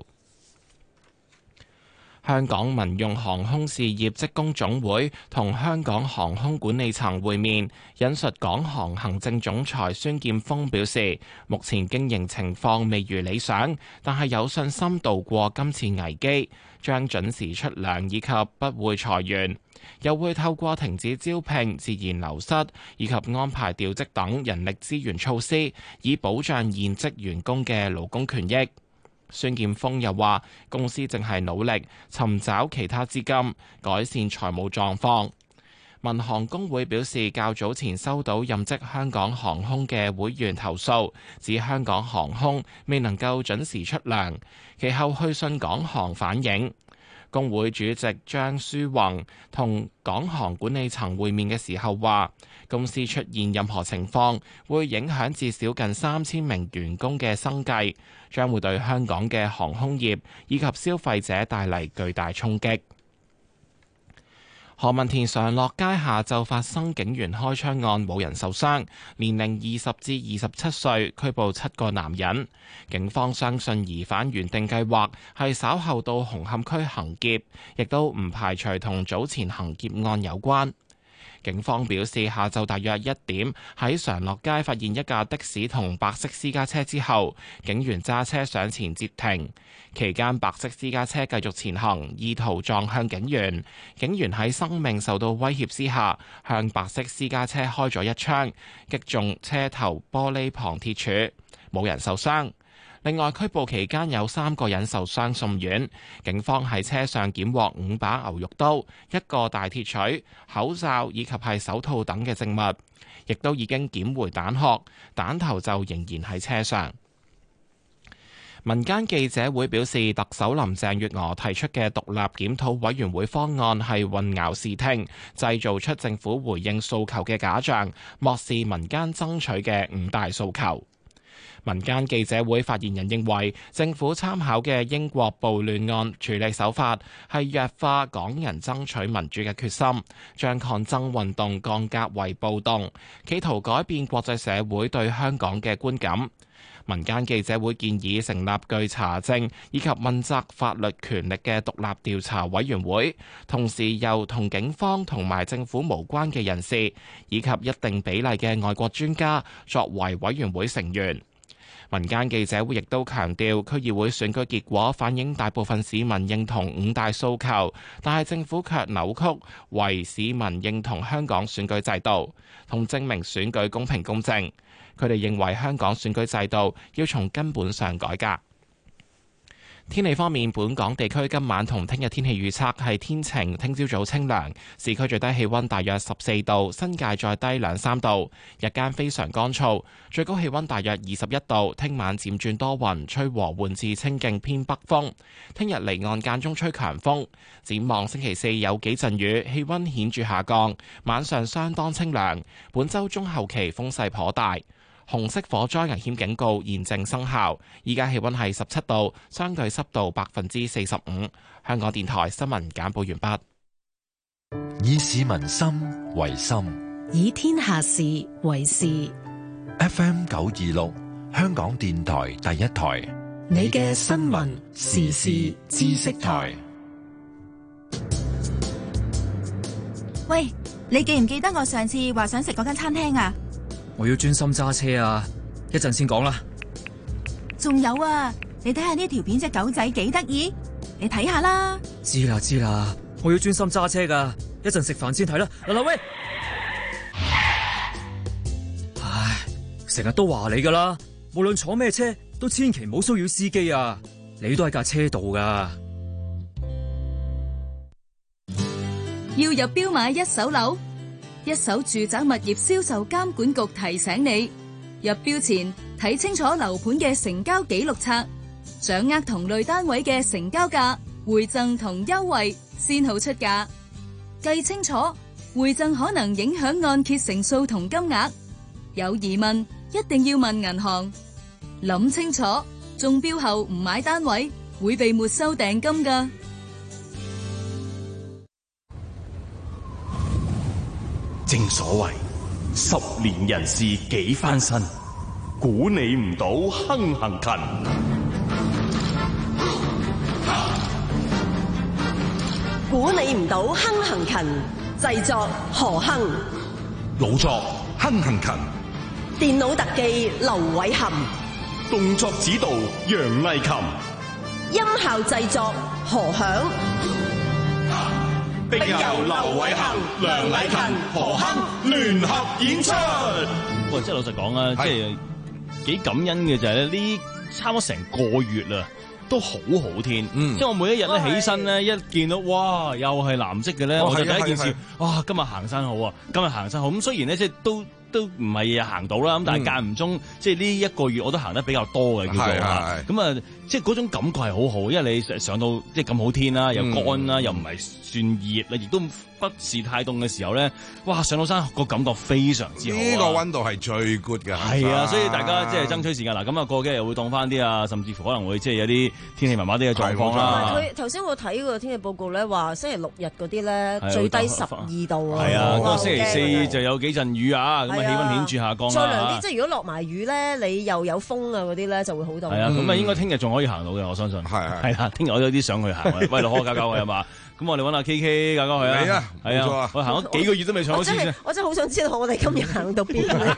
香港民用航空事業職工總會同香港航空管理層會面，引述港航行政總裁孫劍鋒表示，目前經營情況未如理想，但係有信心渡過今次危機，將準時出糧以及不會裁員。又會透過停止招聘、自然流失以及安排調職等人力資源措施，以保障現職員工嘅勞工權益。孫劍鋒又話，公司正係努力尋找其他資金，改善財務狀況。民航工會表示，較早前收到任職香港航空嘅會員投訴，指香港航空未能夠準時出糧，其後去信港航反映。工會主席張書宏同港航管理層會面嘅時候話，公司出現任何情況會影響至少近三千名員工嘅生計，將會對香港嘅航空業以及消費者帶嚟巨大衝擊。 何文田常樂街下晝發生警員開槍案，冇人受傷，年齡二十至二十七歲，拘捕七個男人。警方相信疑犯原定計劃係稍後到紅磡區行劫，亦都唔排除同早前行劫案有關。警方表示，下晝大約一點喺常樂街發現一架的士同白色私家車之後，警員揸車上前截停，期間白色私家車繼續前行，意圖撞向警員。警員喺生命受到威脅之下，向白色私家車開咗一槍，擊中車頭玻璃旁鐵柱，冇人受傷。另外，拘捕期間有三個人受傷送院。警方喺車上檢獲五把牛肉刀、一個大鐵錘、口罩以及係手套等嘅證物，亦都已經檢回彈殼，彈頭就仍然喺車上。民間記者會表示，特首林鄭月娥提出嘅獨立檢討委員會方案係混淆視聽，製造出政府回應訴求嘅假象，漠視民間爭取嘅五大訴求。民間記者會發言人認為，政府參考嘅英國暴亂案處理手法係弱化港人爭取民主嘅決心，將抗爭運動降格為暴動，企圖改變國際社會對香港嘅觀感。民間記者會建議成立具查證以及問責法律權力嘅獨立調查委員會，同時由同警方同埋政府無關嘅人士以及一定比例嘅外國專家作為委員會成員。民間記者會亦都強調，區議會選舉結果反映大部分市民認同五大訴求，但係政府卻扭曲為市民認同香港選舉制度，同證明選舉公平公正。佢哋認為香港選舉制度要從根本上改革。天氣方面，本港地區今晚同聽日天氣預測係天晴，聽朝早清涼，市區最低氣溫大約十四度，新界再低兩三度，日間非常乾燥，最高氣溫大約二十一度。聽晚漸轉多雲，吹和緩至清勁偏北風。聽日離岸間中吹強風。展望星期四有幾陣雨，氣溫顯著下降，晚上相當清涼。本週中後期風勢頗大。紅色火災危險警告現正生效，依家氣溫係十七度，相對濕度百分之四十五。香港電台新聞簡報完畢。以市民心為心， 以天下事為事。 F M 九二六，香港電台第一台， 你嘅新聞時事知識台。 喂，你記唔記得我上次話想食嗰間餐廳啊？ 我要專心揸車啊，一陣先講啦。 仲有啊，你睇下呢條片隻狗仔幾得意，你睇下啦。 知啦知啦，我要專心揸車噶，一陣食飯先睇啦。嗱嗱喂，唉，成日都話你噶啦，無論坐咩車都千祈唔好騷擾司機啊，你都喺架車度噶。 要入標買一手樓？一手住宅物業銷售監管局提醒你，入標前睇清楚樓盤嘅成交記錄冊，掌握同類單位嘅成交價、回贈同優惠，先好出價。計清楚，回贈可能影響按揭成數同金額。有疑問，一定要問銀行。諗清楚，中標後唔買單位，會被沒收訂金㗎。 正所謂十年人事幾番新，估你唔到亨行勤。 估你唔到亨行勤，製作何亨， 老作亨行勤， 電腦特技劉偉含， 動作指導楊麗琴， 音效製作何響。 並由劉偉恒、梁禮勤、何亨聯合演出。 喂，即係老實講啊，即係幾感恩嘅就係咧，呢差唔多成個月啦，都好好天。嗯，即係我每一日咧起身咧，一見到哇，又係藍色嘅咧，我就第一件事，哇，今日行山好啊，今日行山好。咁雖然咧，即係都都唔係日日行到啦，咁但係間唔中，即係呢一個月我都行得比較多嘅，叫做嚇。咁啊， 即係嗰種感覺係好好，因為你上到即係咁好天啦，又乾啦，嗯、又唔係算熱啦，亦都不是太凍嘅時候咧，哇！上到山個感覺非常之好， 呢個溫度係最 good 嘅。 係啊，所以大家即係爭取時間嗱，咁啊過幾日又會凍翻啲啊，甚至乎可能會即係有啲天氣麻麻啲嘅狀況啦。 佢頭先我睇個天氣報告咧，話星期六日嗰啲咧最低十二度啊。 係啊，咁啊星期四就有幾陣雨啊，咁啊氣溫顯著下降啦。 再涼啲，即係如果落埋雨咧，你又有風啊嗰啲咧就會好凍。 係啊，咁啊應該聽日仲可以行到嘅，我相信。係係。係啦，聽日我有啲想去行，喂，落開搞搞去係嘛？咁我哋揾下 K K 搞搞去啊！係啊，係啊，我行咗幾個月都未上到先。 我真係好想知道我哋今日行到邊咧。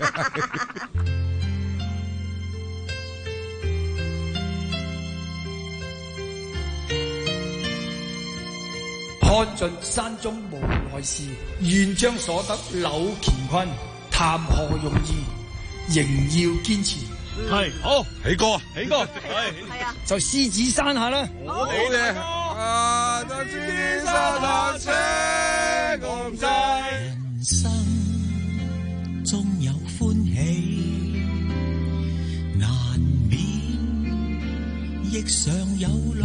看盡山中無奈事，願將所得柳乾坤。談何容易，仍要堅持。 係好， 起歌， 起歌，係係啊， 就獅子山下啦。 好嘅，啊，就獅子山下車共濟。 人生中有歡喜，難免亦常有淚。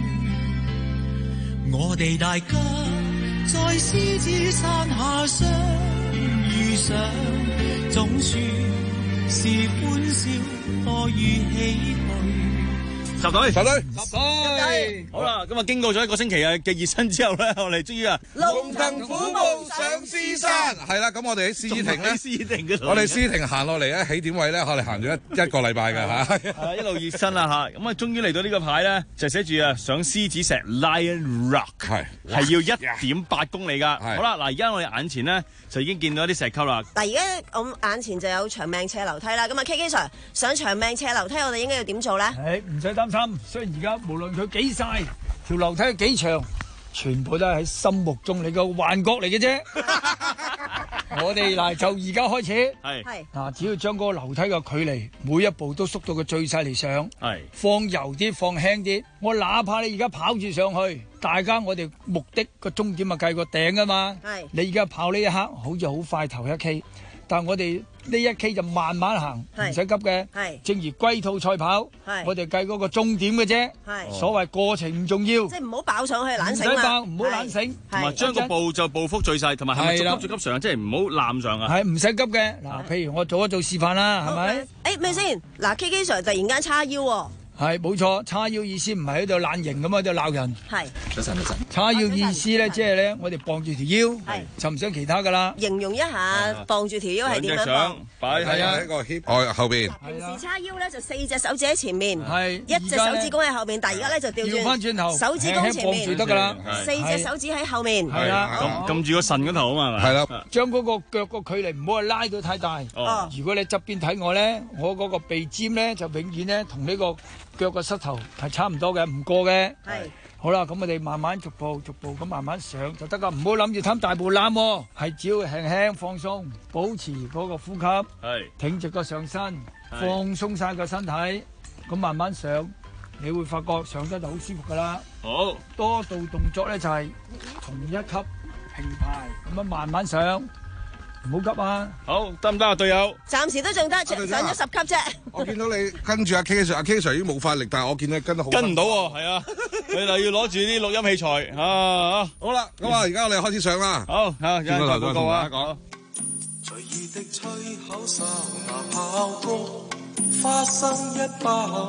我哋大家在獅子山下相遇上，總算是歡笑多於唏噓。 集隊，集隊， 集隊。 好啦，咁啊，經過咗一個星期嘅嘅熱身之後咧，我哋終於啊， 龍騰虎步上獅山。係啦，咁我哋喺獅子亭咧， 獅子亭嗰度， 我哋獅子亭行落嚟咧，起點位咧，我哋行咗一一個禮拜㗎嚇。 係啊，一路熱身啦嚇，咁啊，終於嚟到呢個牌咧，就寫住啊，上獅子石 Lion Rock，係係要一點八公里㗎。好啦，嗱，而家我哋眼前咧就已經見到一啲石級啦。 嗱，而家我眼前就有長命斜樓梯啦。咁啊 ，K K Sir 上長命斜樓梯，我哋應該要點做咧？ 誒，唔使擔心，雖然而家無論佢幾曬，條樓梯幾長，全部都係喺心目中你個幻覺嚟嘅啫。我哋嗱就而家開始， 係嗱，只要將嗰個樓梯嘅距離每一步都縮到佢最細嚟上， 係放油啲，放輕啲。我哪怕你而家跑住上去，大家我哋目的個終點咪計個頂啊嘛。 係你而家跑呢一刻好似好快頭一 K， 但係我哋呢一 K 就慢慢行，唔使急嘅。 係正如龜兔賽跑，我哋計嗰個終點嘅啫。 係所謂過程唔重要， 即係唔好爆上去懶醒唔使爆， 啦。 唔好懶醒， 同埋將個步就步幅最細，同埋係咪逐級逐級上，即係唔好攬上啊。 係唔使急嘅。嗱，譬如我做一做示範啦，係咪？ 誒咩先？嗱 ，K K Sir 突然間叉腰喎。 係冇錯，叉腰意思唔係喺度懶型咁喺度鬧人。 係。 早晨，早晨。叉腰意思咧，即係咧，我哋綁住條腰，就唔想其他噶啦。 形容一下綁住條腰係點樣綁？ 擺喺個 hip 外後邊。 平時叉腰咧就四隻手指喺前面， 係一隻手指公喺後邊，但係而家咧就調轉。 調翻轉頭， 手指公前面， 綁住得噶啦。 四隻手指喺後面。 係啦， 撳撳住個腎嗰頭啊嘛， 係啦。 將嗰個腳個距離唔好拉到太大。 哦。 如果你側邊睇我咧，我嗰個鼻尖咧就永遠咧同呢個腳個膝頭係差唔多嘅，唔過嘅。 係。 好啦，咁我哋慢慢逐步逐步咁慢慢上就得噶，唔好諗住貪大步攬喎，係只要輕輕放鬆，保持嗰個呼吸， 係挺直個上身，放鬆晒個身體，咁慢慢上，你會發覺上得就好舒服噶啦。 好， 多道動作咧就係同一級平排咁樣慢慢上。唔好急啊！ 好，得唔得啊，隊友？ 暫時都仲得，上咗十級啫。 我見到你跟住阿 K Sir，阿 K Sir 已經冇發力，但係我見你跟得好。 跟唔到喎，係啊！你就要攞住啲錄音器材啊！ 好啦，咁啊，而家我哋開始上啦。 好，啊，有個報告啊，講。 隨意的吹口哨，那炮谷花生一包，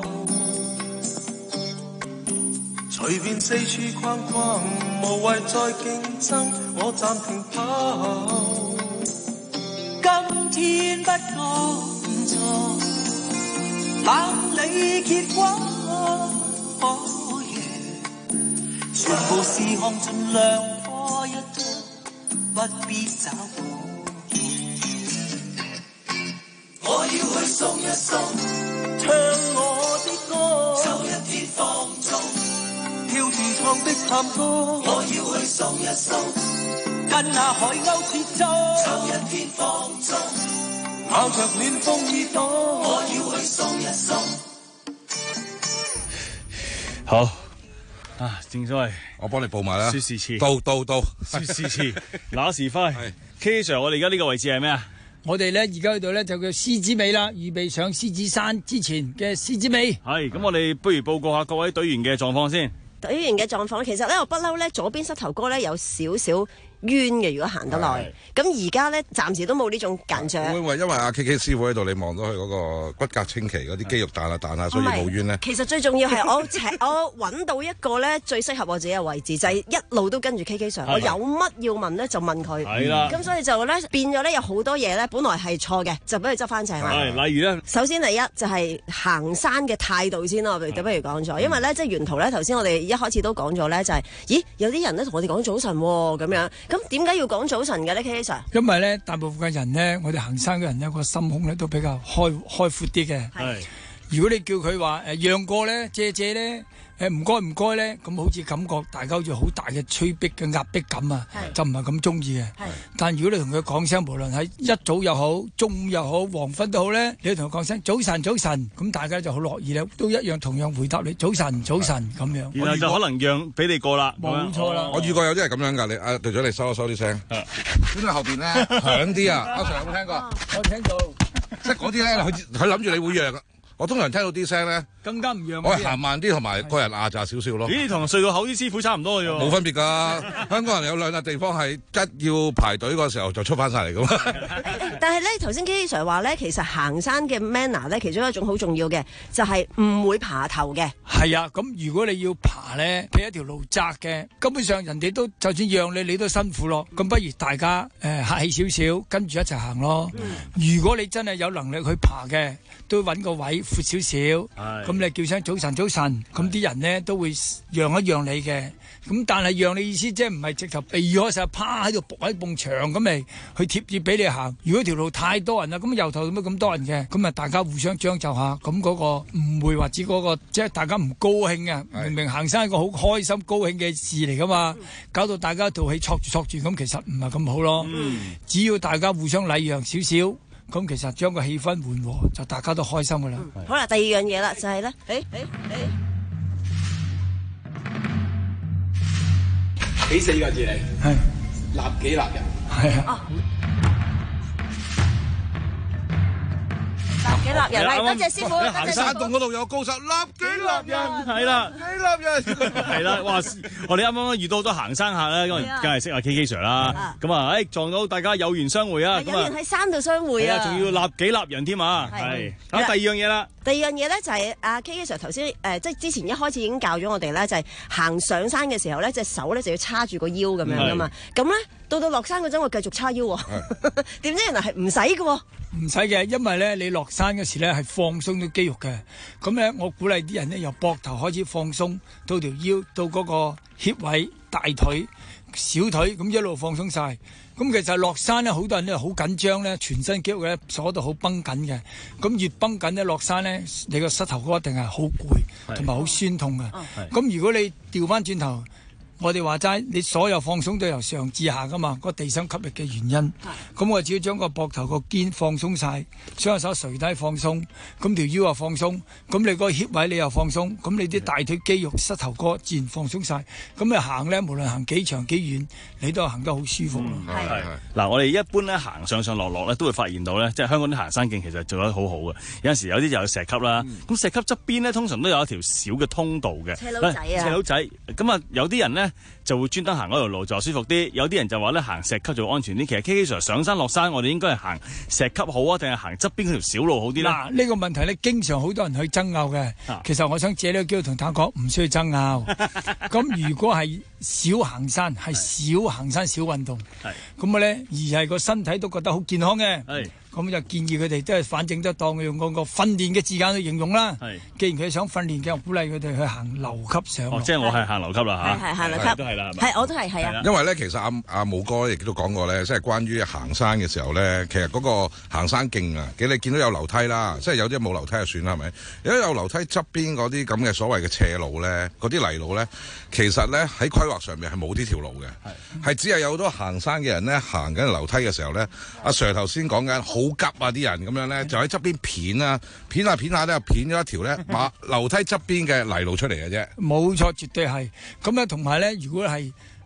隨便四處逛逛，無謂再競爭，我暫停跑。今天不工作，冷裏結果，哦耶！全部事項盡量拖一拖，不必找補。我要去鬆一鬆，唱我的歌，就一天放縱，跳住唱的探歌。我要去鬆一鬆。跟下海鷗節奏，就一天放縱，咬着暖風耳朵，我要去鬆一鬆。 好啊，正所謂我幫你報埋啦。 說時遲， 到到到， 說時遲，那時快。K Sir，我哋而家呢個位置係咩啊？ 我哋咧而家去到咧就叫獅子尾啦，預備上獅子山之前嘅獅子尾。 係，咁我哋不如報告下各位隊員嘅狀況先。 隊員嘅狀況其實咧我不嬲咧，左邊膝頭哥咧有少少冤嘅，如果行得耐。咁而家咧暫時都冇呢種緊張。 會唔會因為阿 K K 師傅喺度，你望到佢嗰個骨骼清奇嗰啲肌肉彈下彈下，所以冇冤咧？ 其實最重要係我我揾到一個咧最適合我自己嘅位置，就係、是、一路都跟住 K K Sir。我有乜要問咧就問佢。係啦。咁所以就咧變咗咧有好多嘢咧，本來係錯嘅，就俾佢執翻正啦。 係，例如咧， 首先第一就係、是、行山嘅態度先啦，我哋不如講咗，因為咧即係沿途咧頭先我哋一開始都講咗咧，就係、是、咦有啲人咧同我哋講早晨喎咁樣，咁點解要講早晨嘅咧 K K Sir？ 因為咧大部分嘅人咧，我哋行山嘅人咧個心胸咧都比較開開闊啲嘅。係，如果你叫佢話誒讓過咧，借借咧，誒唔該唔該咧，咁好似感覺大家好似好大嘅催逼嘅壓迫感啊，就唔係咁中意嘅。但如果你同佢講聲，無論喺一早又好，中午又好，黃昏都好咧，你同佢講聲早晨早晨，咁大家就好樂意咧，都一樣同樣回答你早晨早晨咁樣。 然後就可能讓俾你過啦。 冇錯啦。 我遇過有啲係咁樣㗎，你啊隊長你收一收啲聲。咁你後邊咧響啲啊，阿 Sir 有冇聽過？ 我聽到。 即係嗰啲咧，佢佢諗住你會讓啊。我通常聽到啲聲咧， 更加唔讓。 我係行慢啲，同埋個人壓榨少少咯。 咦，同隧道口啲師傅差唔多嘅啫。 冇分別㗎，香港人有兩笪地方係一要排隊嗰時候就出翻晒嚟㗎嘛。 但係咧，頭先 K K Sir 話咧，其實行山嘅 manner 咧，其中一種好重要嘅就係、是、唔會爬頭嘅。 係啊，咁如果你要爬咧，譬如一條路窄嘅，根本上人哋都就算讓你，你都辛苦咯。咁不如大家誒、呃、客氣少少，跟住一齊行咯。嗯、如果你真係有能力去爬嘅，都揾個位闊少少，咁你叫聲早晨早晨，咁啲人呢都會讓一讓你嘅。咁但係讓你意思即係唔係直頭避開晒，趴喺度伏喺埲牆咁嚟去貼住俾你行。如果條路太多人啦，咁由頭咁咁多人嘅，咁啊大家互相將就下，咁嗰個唔會或者嗰個即係大家唔高興啊。明明行山係一個好開心高興嘅事嚟噶嘛，搞到大家套氣挫住挫住，咁其實唔係咁好咯。嗯、只要大家互相禮讓少少，咁其實將個氣氛緩和，就大家都開心噶啦。 嗯、好啦，第二樣嘢啦，就係、是、咧，誒誒誒。 幾四個字嚟？係立己立人。係啊。 立己立人，係多謝師傅。 行山洞嗰度有高手，立己立人。 係啦， 立己立人。 係啦，哇！我哋啱啱遇到好多行山客咧，咁梗係識阿 K K Sir 啦。咁啊，誒撞到大家有緣相會啊！ 有緣喺山度相會啊！ 仲要立己立人添啊！係。咁第二樣嘢啦。 第二樣嘢咧就係阿 K K Sir 頭先誒，即係之前一開始已經教咗我哋咧，就係行上山嘅時候咧，隻手咧就要叉住個腰咁樣噶嘛。咁咧到到落山嗰陣，我繼續叉腰喎。點知原來係唔使嘅喎。 唔使嘅，因為咧你落山嗰時咧係放鬆到肌肉嘅。咁咧我鼓勵啲人咧由膊頭開始放鬆，到條腰，到嗰個脅位、大腿、小腿，咁一路放鬆晒。咁其實落山咧，好多人咧好緊張咧，全身肌肉咧鎖到好繃緊嘅。咁越繃緊咧，落山咧，你個膝頭哥一定係好攰，同埋好酸痛嘅。咁如果你調翻轉頭，我哋話齋，你所有放鬆都由上至下噶嘛，個地心吸力嘅原因。咁我只要將個膊頭個肩放鬆晒，雙手垂低放鬆，咁條腰又放鬆，咁你個脅位你又放鬆，咁你啲大腿肌肉、膝頭哥自然放鬆晒。咁你行咧，無論行幾長幾遠，你都係行得好舒服。 係係嗱，我哋一般咧行上上落落咧，都會發現到咧，即係香港啲行山徑其實做得好好嘅。有陣時有啲就有石級啦，咁、嗯、石級側邊咧通常都有一條小嘅通道嘅。 斜路仔啊！ 斜路仔，咁啊有啲人咧就會專登行嗰條路就舒服啲，有啲人就話咧行石級就安全啲。其實 K K Sir 上山落山，我哋應該係行石級好啊，定係行側邊嗰條小路好啲咧？ 嗱，呢個問題咧，經常好多人去爭拗嘅。啊、其實我想借呢個機會同大家講，唔需要爭拗。咁如果係少行山，係少行山少運動，咁嘅咧，而係個身體都覺得好健康嘅。咁就建議佢哋都係反正都當用嗰個訓練嘅字眼去形容啦。既然佢想訓練嘅，我鼓勵佢哋去行樓級上。 哦，即係我係行樓級啦嚇。係係行樓級都係啦，係咪？ 係我都係係啊。 因為咧，其實阿阿武哥亦都講過咧，即係關於行山嘅時候咧，其實嗰個行山徑啊，你見到有樓梯啦，即係有啲冇樓梯就算啦，係咪？如果有樓梯側邊嗰啲咁嘅所謂嘅斜路咧，嗰啲泥路咧，其實咧喺規劃上面係冇呢條路嘅，係只係有好多行山嘅人咧行緊樓梯嘅時候咧，阿 Sir 頭先講緊好急啊啲人咁樣咧，就喺側邊片啊片下片下咧，片咗一條咧馬樓梯側邊嘅泥路出嚟嘅啫。 冇錯，絕對係咁啊！同埋咧，如果係誒、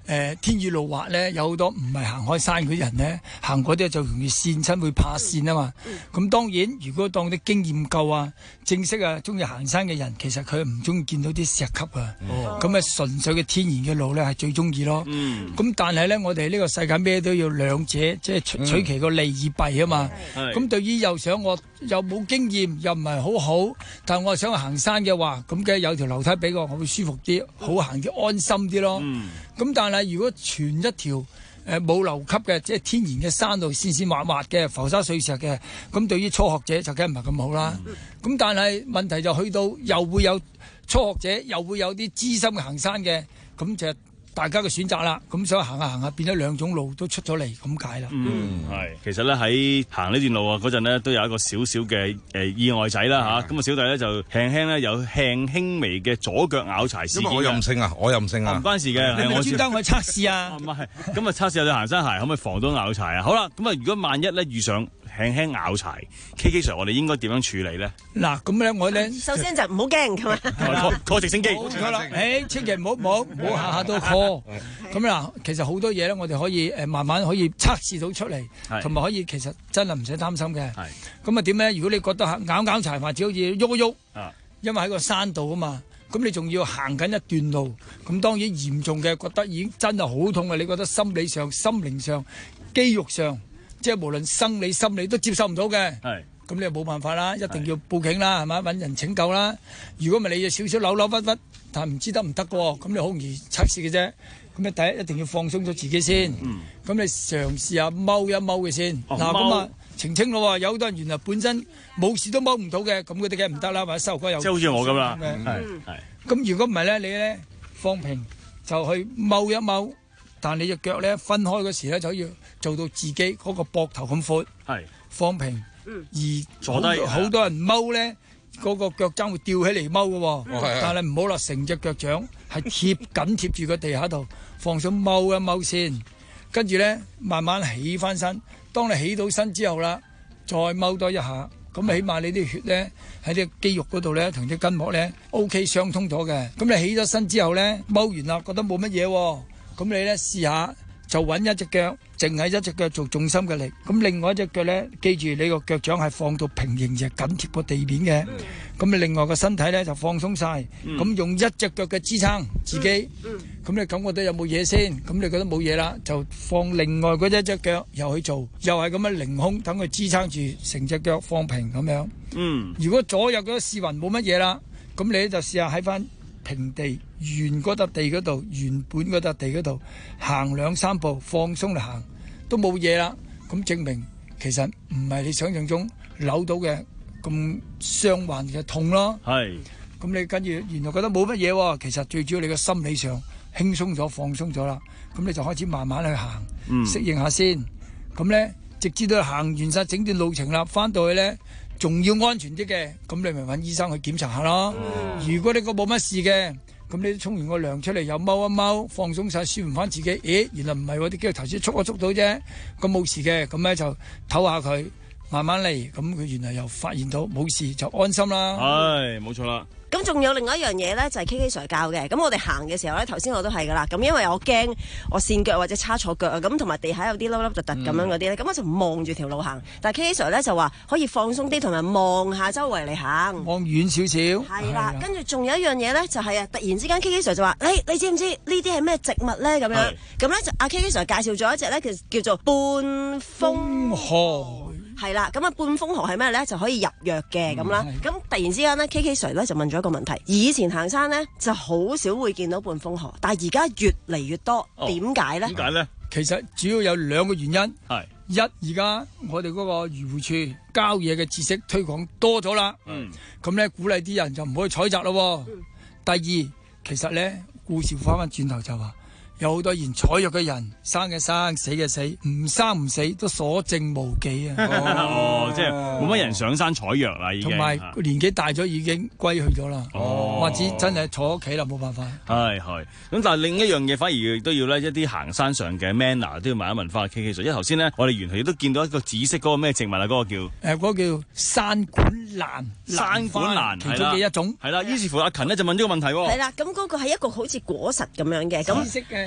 誒天雨路滑咧，有好多唔係行開山嗰啲人咧，行嗰啲就容易跣親，會怕跣啊嘛。咁、嗯、當然，如果當啲經驗夠啊、正式啊、中意行山嘅人，其實佢唔中意見到啲石級啊。咁啊、哦，純粹嘅天然嘅路咧係最中意咯。咁、嗯、但係咧，我哋呢個世界咩都要兩者，即係取取其個利與弊啊嘛。咁、嗯、對於又想我又冇經驗，又唔係好好，但係我想行山嘅話，咁梗係有條樓梯俾我，我會舒服啲，好行啲，安心啲咯。咁、嗯、但係如果全一條誒冇樓級嘅，即係天然嘅山路，線線滑滑嘅，浮沙碎石嘅，咁對於初學者就梗係唔係咁好啦。咁、嗯、但係問題就去到又會有初學者，又會有啲資深嘅行山嘅，咁就大家嘅選擇啦。咁所以行下行下變咗兩種路都出咗嚟咁解啦。 嗯，係。其實咧喺行呢段路啊嗰陣呢，都有一個少少嘅誒意外仔啦嚇。咁啊小弟咧就輕輕咧有輕輕微嘅左腳拗柴事件。 因為我任性啊，我任性啊， 唔關事嘅。 你咪專登去測試啊？ 唔係，咁啊測試下對行山鞋可唔可以防到拗柴啊？好啦，咁啊如果萬一咧遇上輕輕拗柴 ，K K Sir 我哋應該點樣處理咧？ 嗱，咁咧我咧首先就唔好驚咁啊 ，call 直升機。 冇錯啦，誒千祈唔好唔好唔好下下都 call。咁嗱，其實好多嘢咧，我哋可以誒慢慢可以測試到出嚟，同埋可以其實真係唔使擔心嘅。咁啊點咧？如果你覺得拗拗柴或者好似喐一喐，因為喺個山度啊嘛，咁你仲要行緊一段路，咁當然嚴重嘅覺得已經真係好痛啊！你覺得心理上、心靈上、肌肉上。即係無論生理心理都接受唔到嘅，咁你又冇辦法啦，一定要報警啦，係咪？揾人拯救啦。如果唔係你有少少扭扭屈屈，但係唔知得唔得嘅喎，咁你好容易測試嘅啫。咁你第一一定要放鬆咗自己先，咁、嗯、你嘗試下踎一踎嘅先。嗱咁啊澄清咯，有好多人原來本身冇事都踎唔到嘅，咁嗰啲梗係唔得啦，或者膝頭哥有。即係好似我咁啦，咁如果唔係咧，你咧放平就去踎一踎。但你隻腳咧分開嗰時咧，就要做到自己嗰個膊頭咁闊，係放平。嗯、而坐低好多人踎咧，嗰、嗰個腳踭會吊起嚟踎嘅喎。嗯、但係唔好啦，成隻腳掌係貼緊貼住個地下度，放鬆踎一踎先，跟住咧慢慢起翻身。當你起到身之後啦，再踎多一下，咁起碼你啲血咧喺啲肌肉嗰度咧同啲筋膜咧 OK 相通咗嘅。咁你起咗身之後咧，踎完啦，覺得冇乜嘢喎。咁你咧試下就揾一隻腳，淨係一隻腳做重心嘅力。咁另外一隻腳咧，記住你個腳掌係放到平形，就緊貼個地面嘅。咁你、嗯、另外個身體咧就放鬆晒。咁、嗯、用一隻腳嘅支撐自己。咁、嗯嗯、你感覺到有冇嘢先？咁你覺得冇嘢啦，就放另外嗰一隻腳又去做，又係咁樣凌空，等佢支撐住成隻腳放平咁樣。嗯。如果左右嗰試匀冇乜嘢啦，咁你咧就試下喺翻平地原嗰笪地嗰度，原本嗰笪地嗰度行兩三步，放鬆嚟行都冇嘢啦。咁證明其實唔係你想象中扭到嘅咁傷患嘅痛咯。係。咁你跟住原來覺得冇乜嘢喎，其實最主要你個心理上輕鬆咗、放鬆咗啦。咁你就開始慢慢去行，嗯、適應下先。咁咧，直至到行完晒整段路程啦，翻到去咧。仲要安全啲嘅，咁你咪揾醫生去檢查下咯。嗯、如果你個冇乜事嘅，咁你沖完個涼出嚟又踎一踎，放鬆晒，舒緩翻自己。咦，原來唔係喎，啲肌肉頭先觸一觸到啫，咁冇事嘅，咁咧就唞下佢，慢慢嚟。咁佢原來又發現到冇事，就安心啦。係，冇錯啦。 咁仲有另外一樣嘢咧，就係 K K Sir 教嘅。咁我哋行嘅時候咧，頭先我都係噶啦。咁因為我驚我跣腳或者叉錯腳啊，咁同埋地下有啲凹凹凸凸咁樣嗰啲咧，咁、嗯、我就望住條路行。但係 K K Sir 咧就話可以放鬆啲，同埋望下周圍嚟行， 望遠少少。 係啦，跟住仲有一樣嘢咧，就係、是、啊，突然之間 K K Sir 就話：，你、欸、你知唔知呢啲係咩植物咧？咁樣咁咧就阿 K K Sir 介紹咗一隻咧，叫叫做半風荷。係啦，咁啊半風荷係咩咧？就可以入藥嘅咁啦。咁、嗯、突然之間咧 ，K K Sir 咧就問咗一個問題：以前行山咧就好少會見到半風荷，但係而家越嚟越多，點解咧？ 點解咧？其實主要有兩個原因。係一，而家我哋嗰個漁護處郊野嘅知識推廣多咗啦。嗯。咁咧鼓勵啲人就唔可以採摘咯。嗯。第二，其實咧故事翻翻轉頭就話。有好多言採藥嘅人，生嘅生，死嘅死，唔生唔死都所剩無幾啊！ 哦，即係冇乜人上山採藥啦，已經。同埋年紀大咗已經歸去咗啦，哦，或者真係坐屋企啦，冇辦法。 係係，咁但係另一樣嘢反而都要咧一啲行山上嘅 manner 都要問一問翻 K K Sir，因為頭先呢，我哋原來亦都見到一個紫色嗰個咩植物啊，嗰、嗰個叫誒嗰、 呃嗰個叫山管蘭， 山管蘭其中嘅一種。 係啦，於是乎阿勤呢就問咗個問題喎。 係啦，咁嗰個係一個好似果實咁樣嘅，紫色嘅。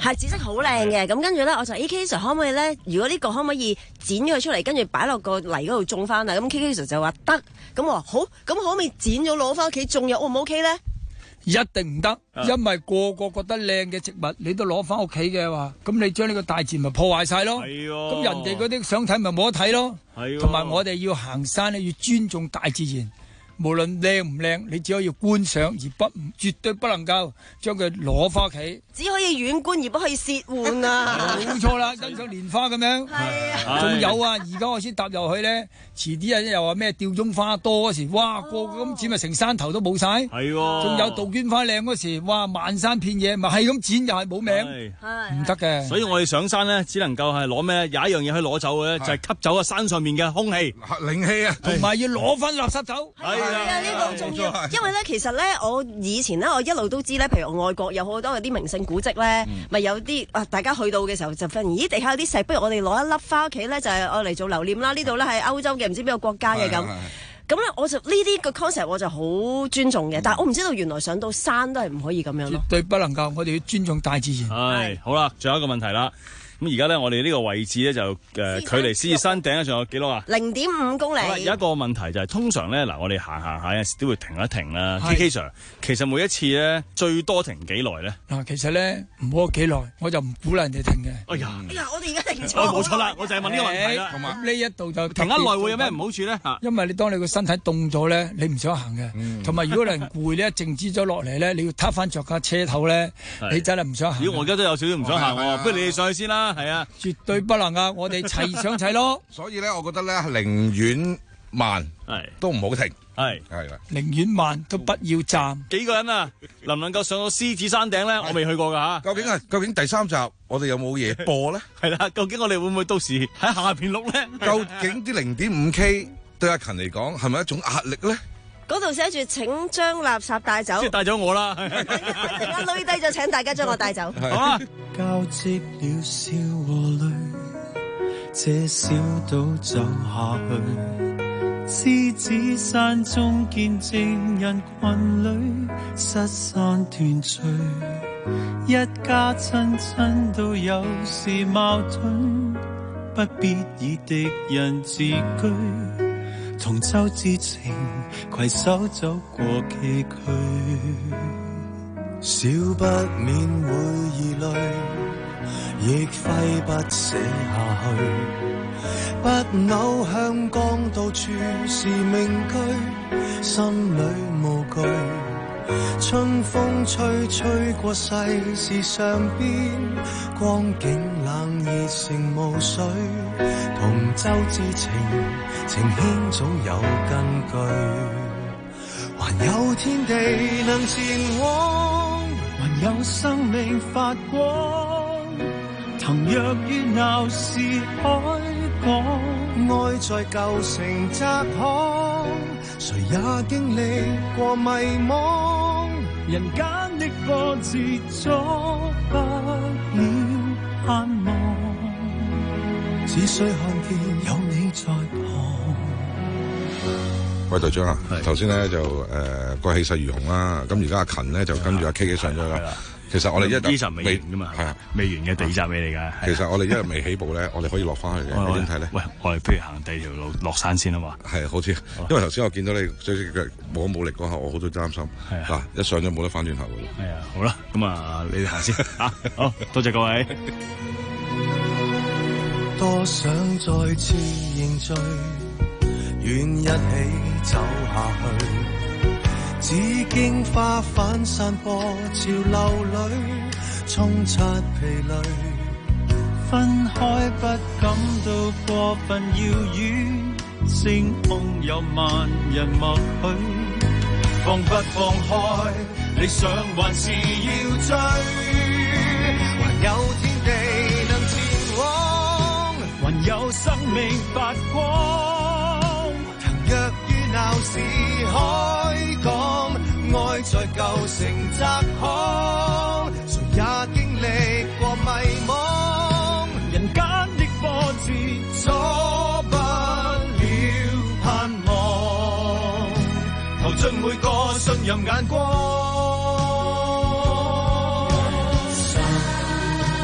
係紫色好靚嘅。咁跟住咧，我就 K Sir 可唔可以咧？如果呢個可唔可以剪咗佢出嚟，跟住擺落個泥嗰度種翻啊？咁 K K Sir 就話得。咁我話好，咁可唔可以剪咗攞翻屋企種又 O 唔 O K 咧？ 一定唔得，因為個個覺得靚嘅植物，你都攞翻屋企嘅話，咁你將呢個大自然咪破壞晒咯。咁人哋嗰啲想睇咪冇得睇咯。同埋我哋要行山咧，要尊重大自然。無論靚唔靚，你只可以觀賞，而不絕對不能夠將佢攞翻屋企。 只可以遠觀而不可以褻玩啊！ 冇錯啦，欣賞蓮花咁樣。係啊，仲有啊，而家我先踏入去咧，遲啲人又話咩吊鐘花多嗰時，哇，個個咁剪咪成山頭都冇晒。係喎，仲有杜鵑花靚嗰時，哇，漫山遍野，咪係咁剪又係冇名，唔得嘅。 所以我哋上山咧，只能夠係攞咩？有一樣嘢可以攞走嘅咧，就係吸走啊山上面嘅空氣、 靈氣啊， 同埋要攞翻垃圾走。 係啊，呢個好重要，因為咧，其實咧，我以前咧，我一路都知咧，譬如外國有好多嗰啲名勝古蹟咧，咪、嗯、有啲啊，大家去到嘅時候就發現，咦，地下有啲石，不如我哋攞一粒翻屋企咧，就係我嚟做留念啦。呢度咧係歐洲嘅，唔知邊個國家嘅咁。咁咧，我就呢啲個 concept 我就好尊重嘅，嗯、但係我唔知道原來上到山都係唔可以咁樣咯。 絕對不能夠，我哋要尊重大自然。 係好啦，最後一個問題啦。咁而家咧，我哋呢個位置咧就誒、呃、距離獅子山頂咧仲有幾多啊？ 零點五公里。 有一個問題就係、是、通常咧嗱，我哋行行下有陣時都會停一停啦。K K Sir， 其實每一次咧最多停幾耐咧？ 嗱，其實咧唔好幾耐，我就唔鼓勵人哋停嘅。 哎呀， 哎呀，我哋而家停咗。 冇錯啦，我就係問呢個問題啦。 咁呢一度就停一耐會有咩唔好處咧？ 因為你當你個身體凍咗咧，你唔想行嘅。同埋、嗯、如果你人攰咧，靜止咗落嚟咧，你要撻翻着架車頭咧，你真係唔想行。 如果我而家都有少少唔想行喎，不如你哋上去先啦，係啊。 絕對不能啊！我哋齊上齊咯。 所以咧，我覺得咧，寧願慢，係都唔好停， 係係啦。 寧願慢都不要站。 幾個人啊？能唔能夠上到獅子山頂咧？我未去過㗎嚇。 究竟係究竟第三集我哋有冇嘢播咧？ 係啦，究竟我哋會唔會到時喺下邊錄咧？ 究竟啲零點五 K 對阿勤嚟講係咪一種壓力咧？ 嗰度寫住請將垃圾帶走， 即係帶走我啦。 陣間累低就請大家將我帶走。 好啊！ 交織了笑和淚，這小島走下去，獅子山中見證人群裏失散團聚，一家親親都有時矛盾，不必以敵人自居。同舟之情，攜手走過崎嶇，少不免會疑慮，亦揮不捨下去。不朽香港到處是名句，心裏無懼。春風吹吹過世事上邊，光景冷熱成霧水。同舟之情，情牽總有根據。還有天地能前往，還有生命發光。騰躍於鬧市海港，愛在舊城窄巷，誰也經歷過迷惘。人間的波折阻不了盼望，只需看見有你在旁。 喂，隊長啊，頭先咧就誒個氣勢如虹啦，咁而家阿勤咧就跟住阿 K K 上咗啦。其實我哋一呢集未完噶嘛，係啊，未完嘅第二集尾嚟㗎。 其實我哋一日未起步咧，我哋可以落翻去嘅。你點睇咧？ 喂，我哋不如行第二條路落山先啊嘛。 係，好似因為頭先我見到你隻隻腳冇冇力嗰下，我好多擔心。係嗱，一上咗冇得翻轉頭㗎啦。 係啊，好啦，咁啊，你哋行先嚇。好多謝各位。 多想再次凝聚，願一起走下去。只經花瓣散播潮流裏，沖刷疲累。分開不感到過分遙遠，星空有萬人默許。放不放開，理想還是要追。還有天地能前往，還有生命發光。騰躍於鬧市海港，愛在舊城窄巷，誰也經歷過迷惘。人間的波折阻不了盼望，投進每個信任眼光。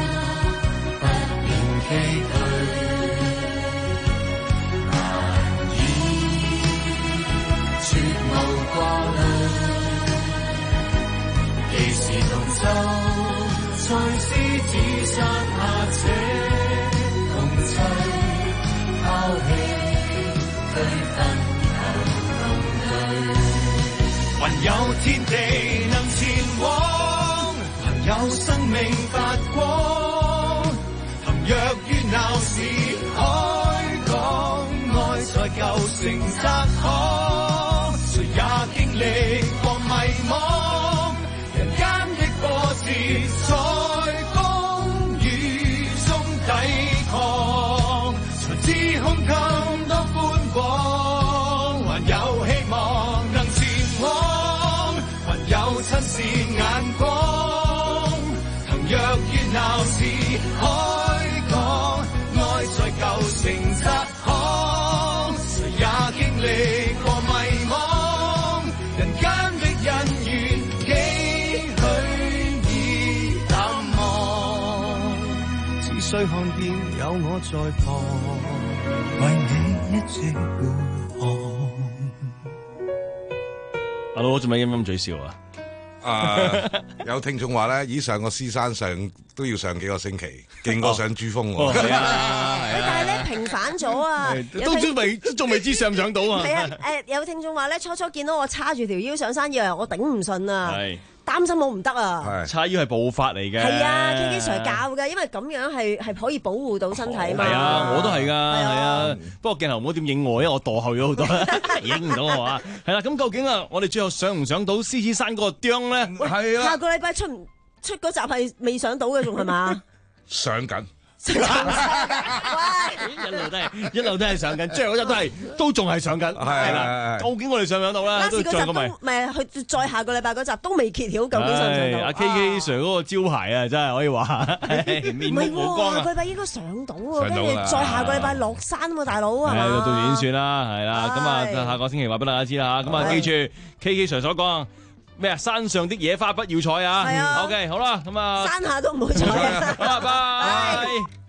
成窄巷，誰也經歷過迷惘，人間的波折在風雨中抵抗，才知胸襟多寬廣，還有希望能前往，還有親視眼光，倘若熱鬧時開講，愛在舊城窄巷，誰也經歷過迷惘，人間的恩怨幾許已淡忘，只需看見有我在旁，為你一直護航。 阿佬做咩陰陰嘴笑啊？ 誒，有聽眾話咧，以上個獅山上都要上幾個星期，勁過上珠峰喎。 係啊， 但係咧平反咗啊， 都仲未仲未知上唔上到啊。 係啊，誒有聽眾話咧，初初見到我叉住條腰上山，以為我頂唔順啊。 係。 擔心我唔得啊！ 叉腰係步法嚟嘅。 係啊 ，K K Sir 教嘅，因為咁樣係係可以保護到身體嘛。 係啊，我都係㗎，係啊。不過鏡頭唔好點影我，因為我墮後咗好多，影唔到我啊。係啦，咁究竟啊，我哋最後上唔上到獅子山嗰個釘咧？ 係啊。 下個禮拜出唔出嗰集係未上到嘅，仲係嘛？ 上緊。 一路都係一路都係上緊，最後嗰集都係都仲係上緊，係啦。究竟我哋上唔上到啦？都上過未？ 唔係，佢再下個禮拜嗰集都未揭曉，究竟上唔上到？ 阿 K K Sir 嗰個招牌啊，真係可以話面目無光啊！ 下個禮拜應該上到喎，跟住再下個禮拜落山喎，大佬啊！ 係到點算啦？係啦，咁啊，下個星期話俾大家知啦嚇。咁啊，記住 K K Sir 所講咩啊？山上的野花不要採啊！ 係啊。 OK，好啦，咁啊， 山下都唔好採啊！ 好啦，拜。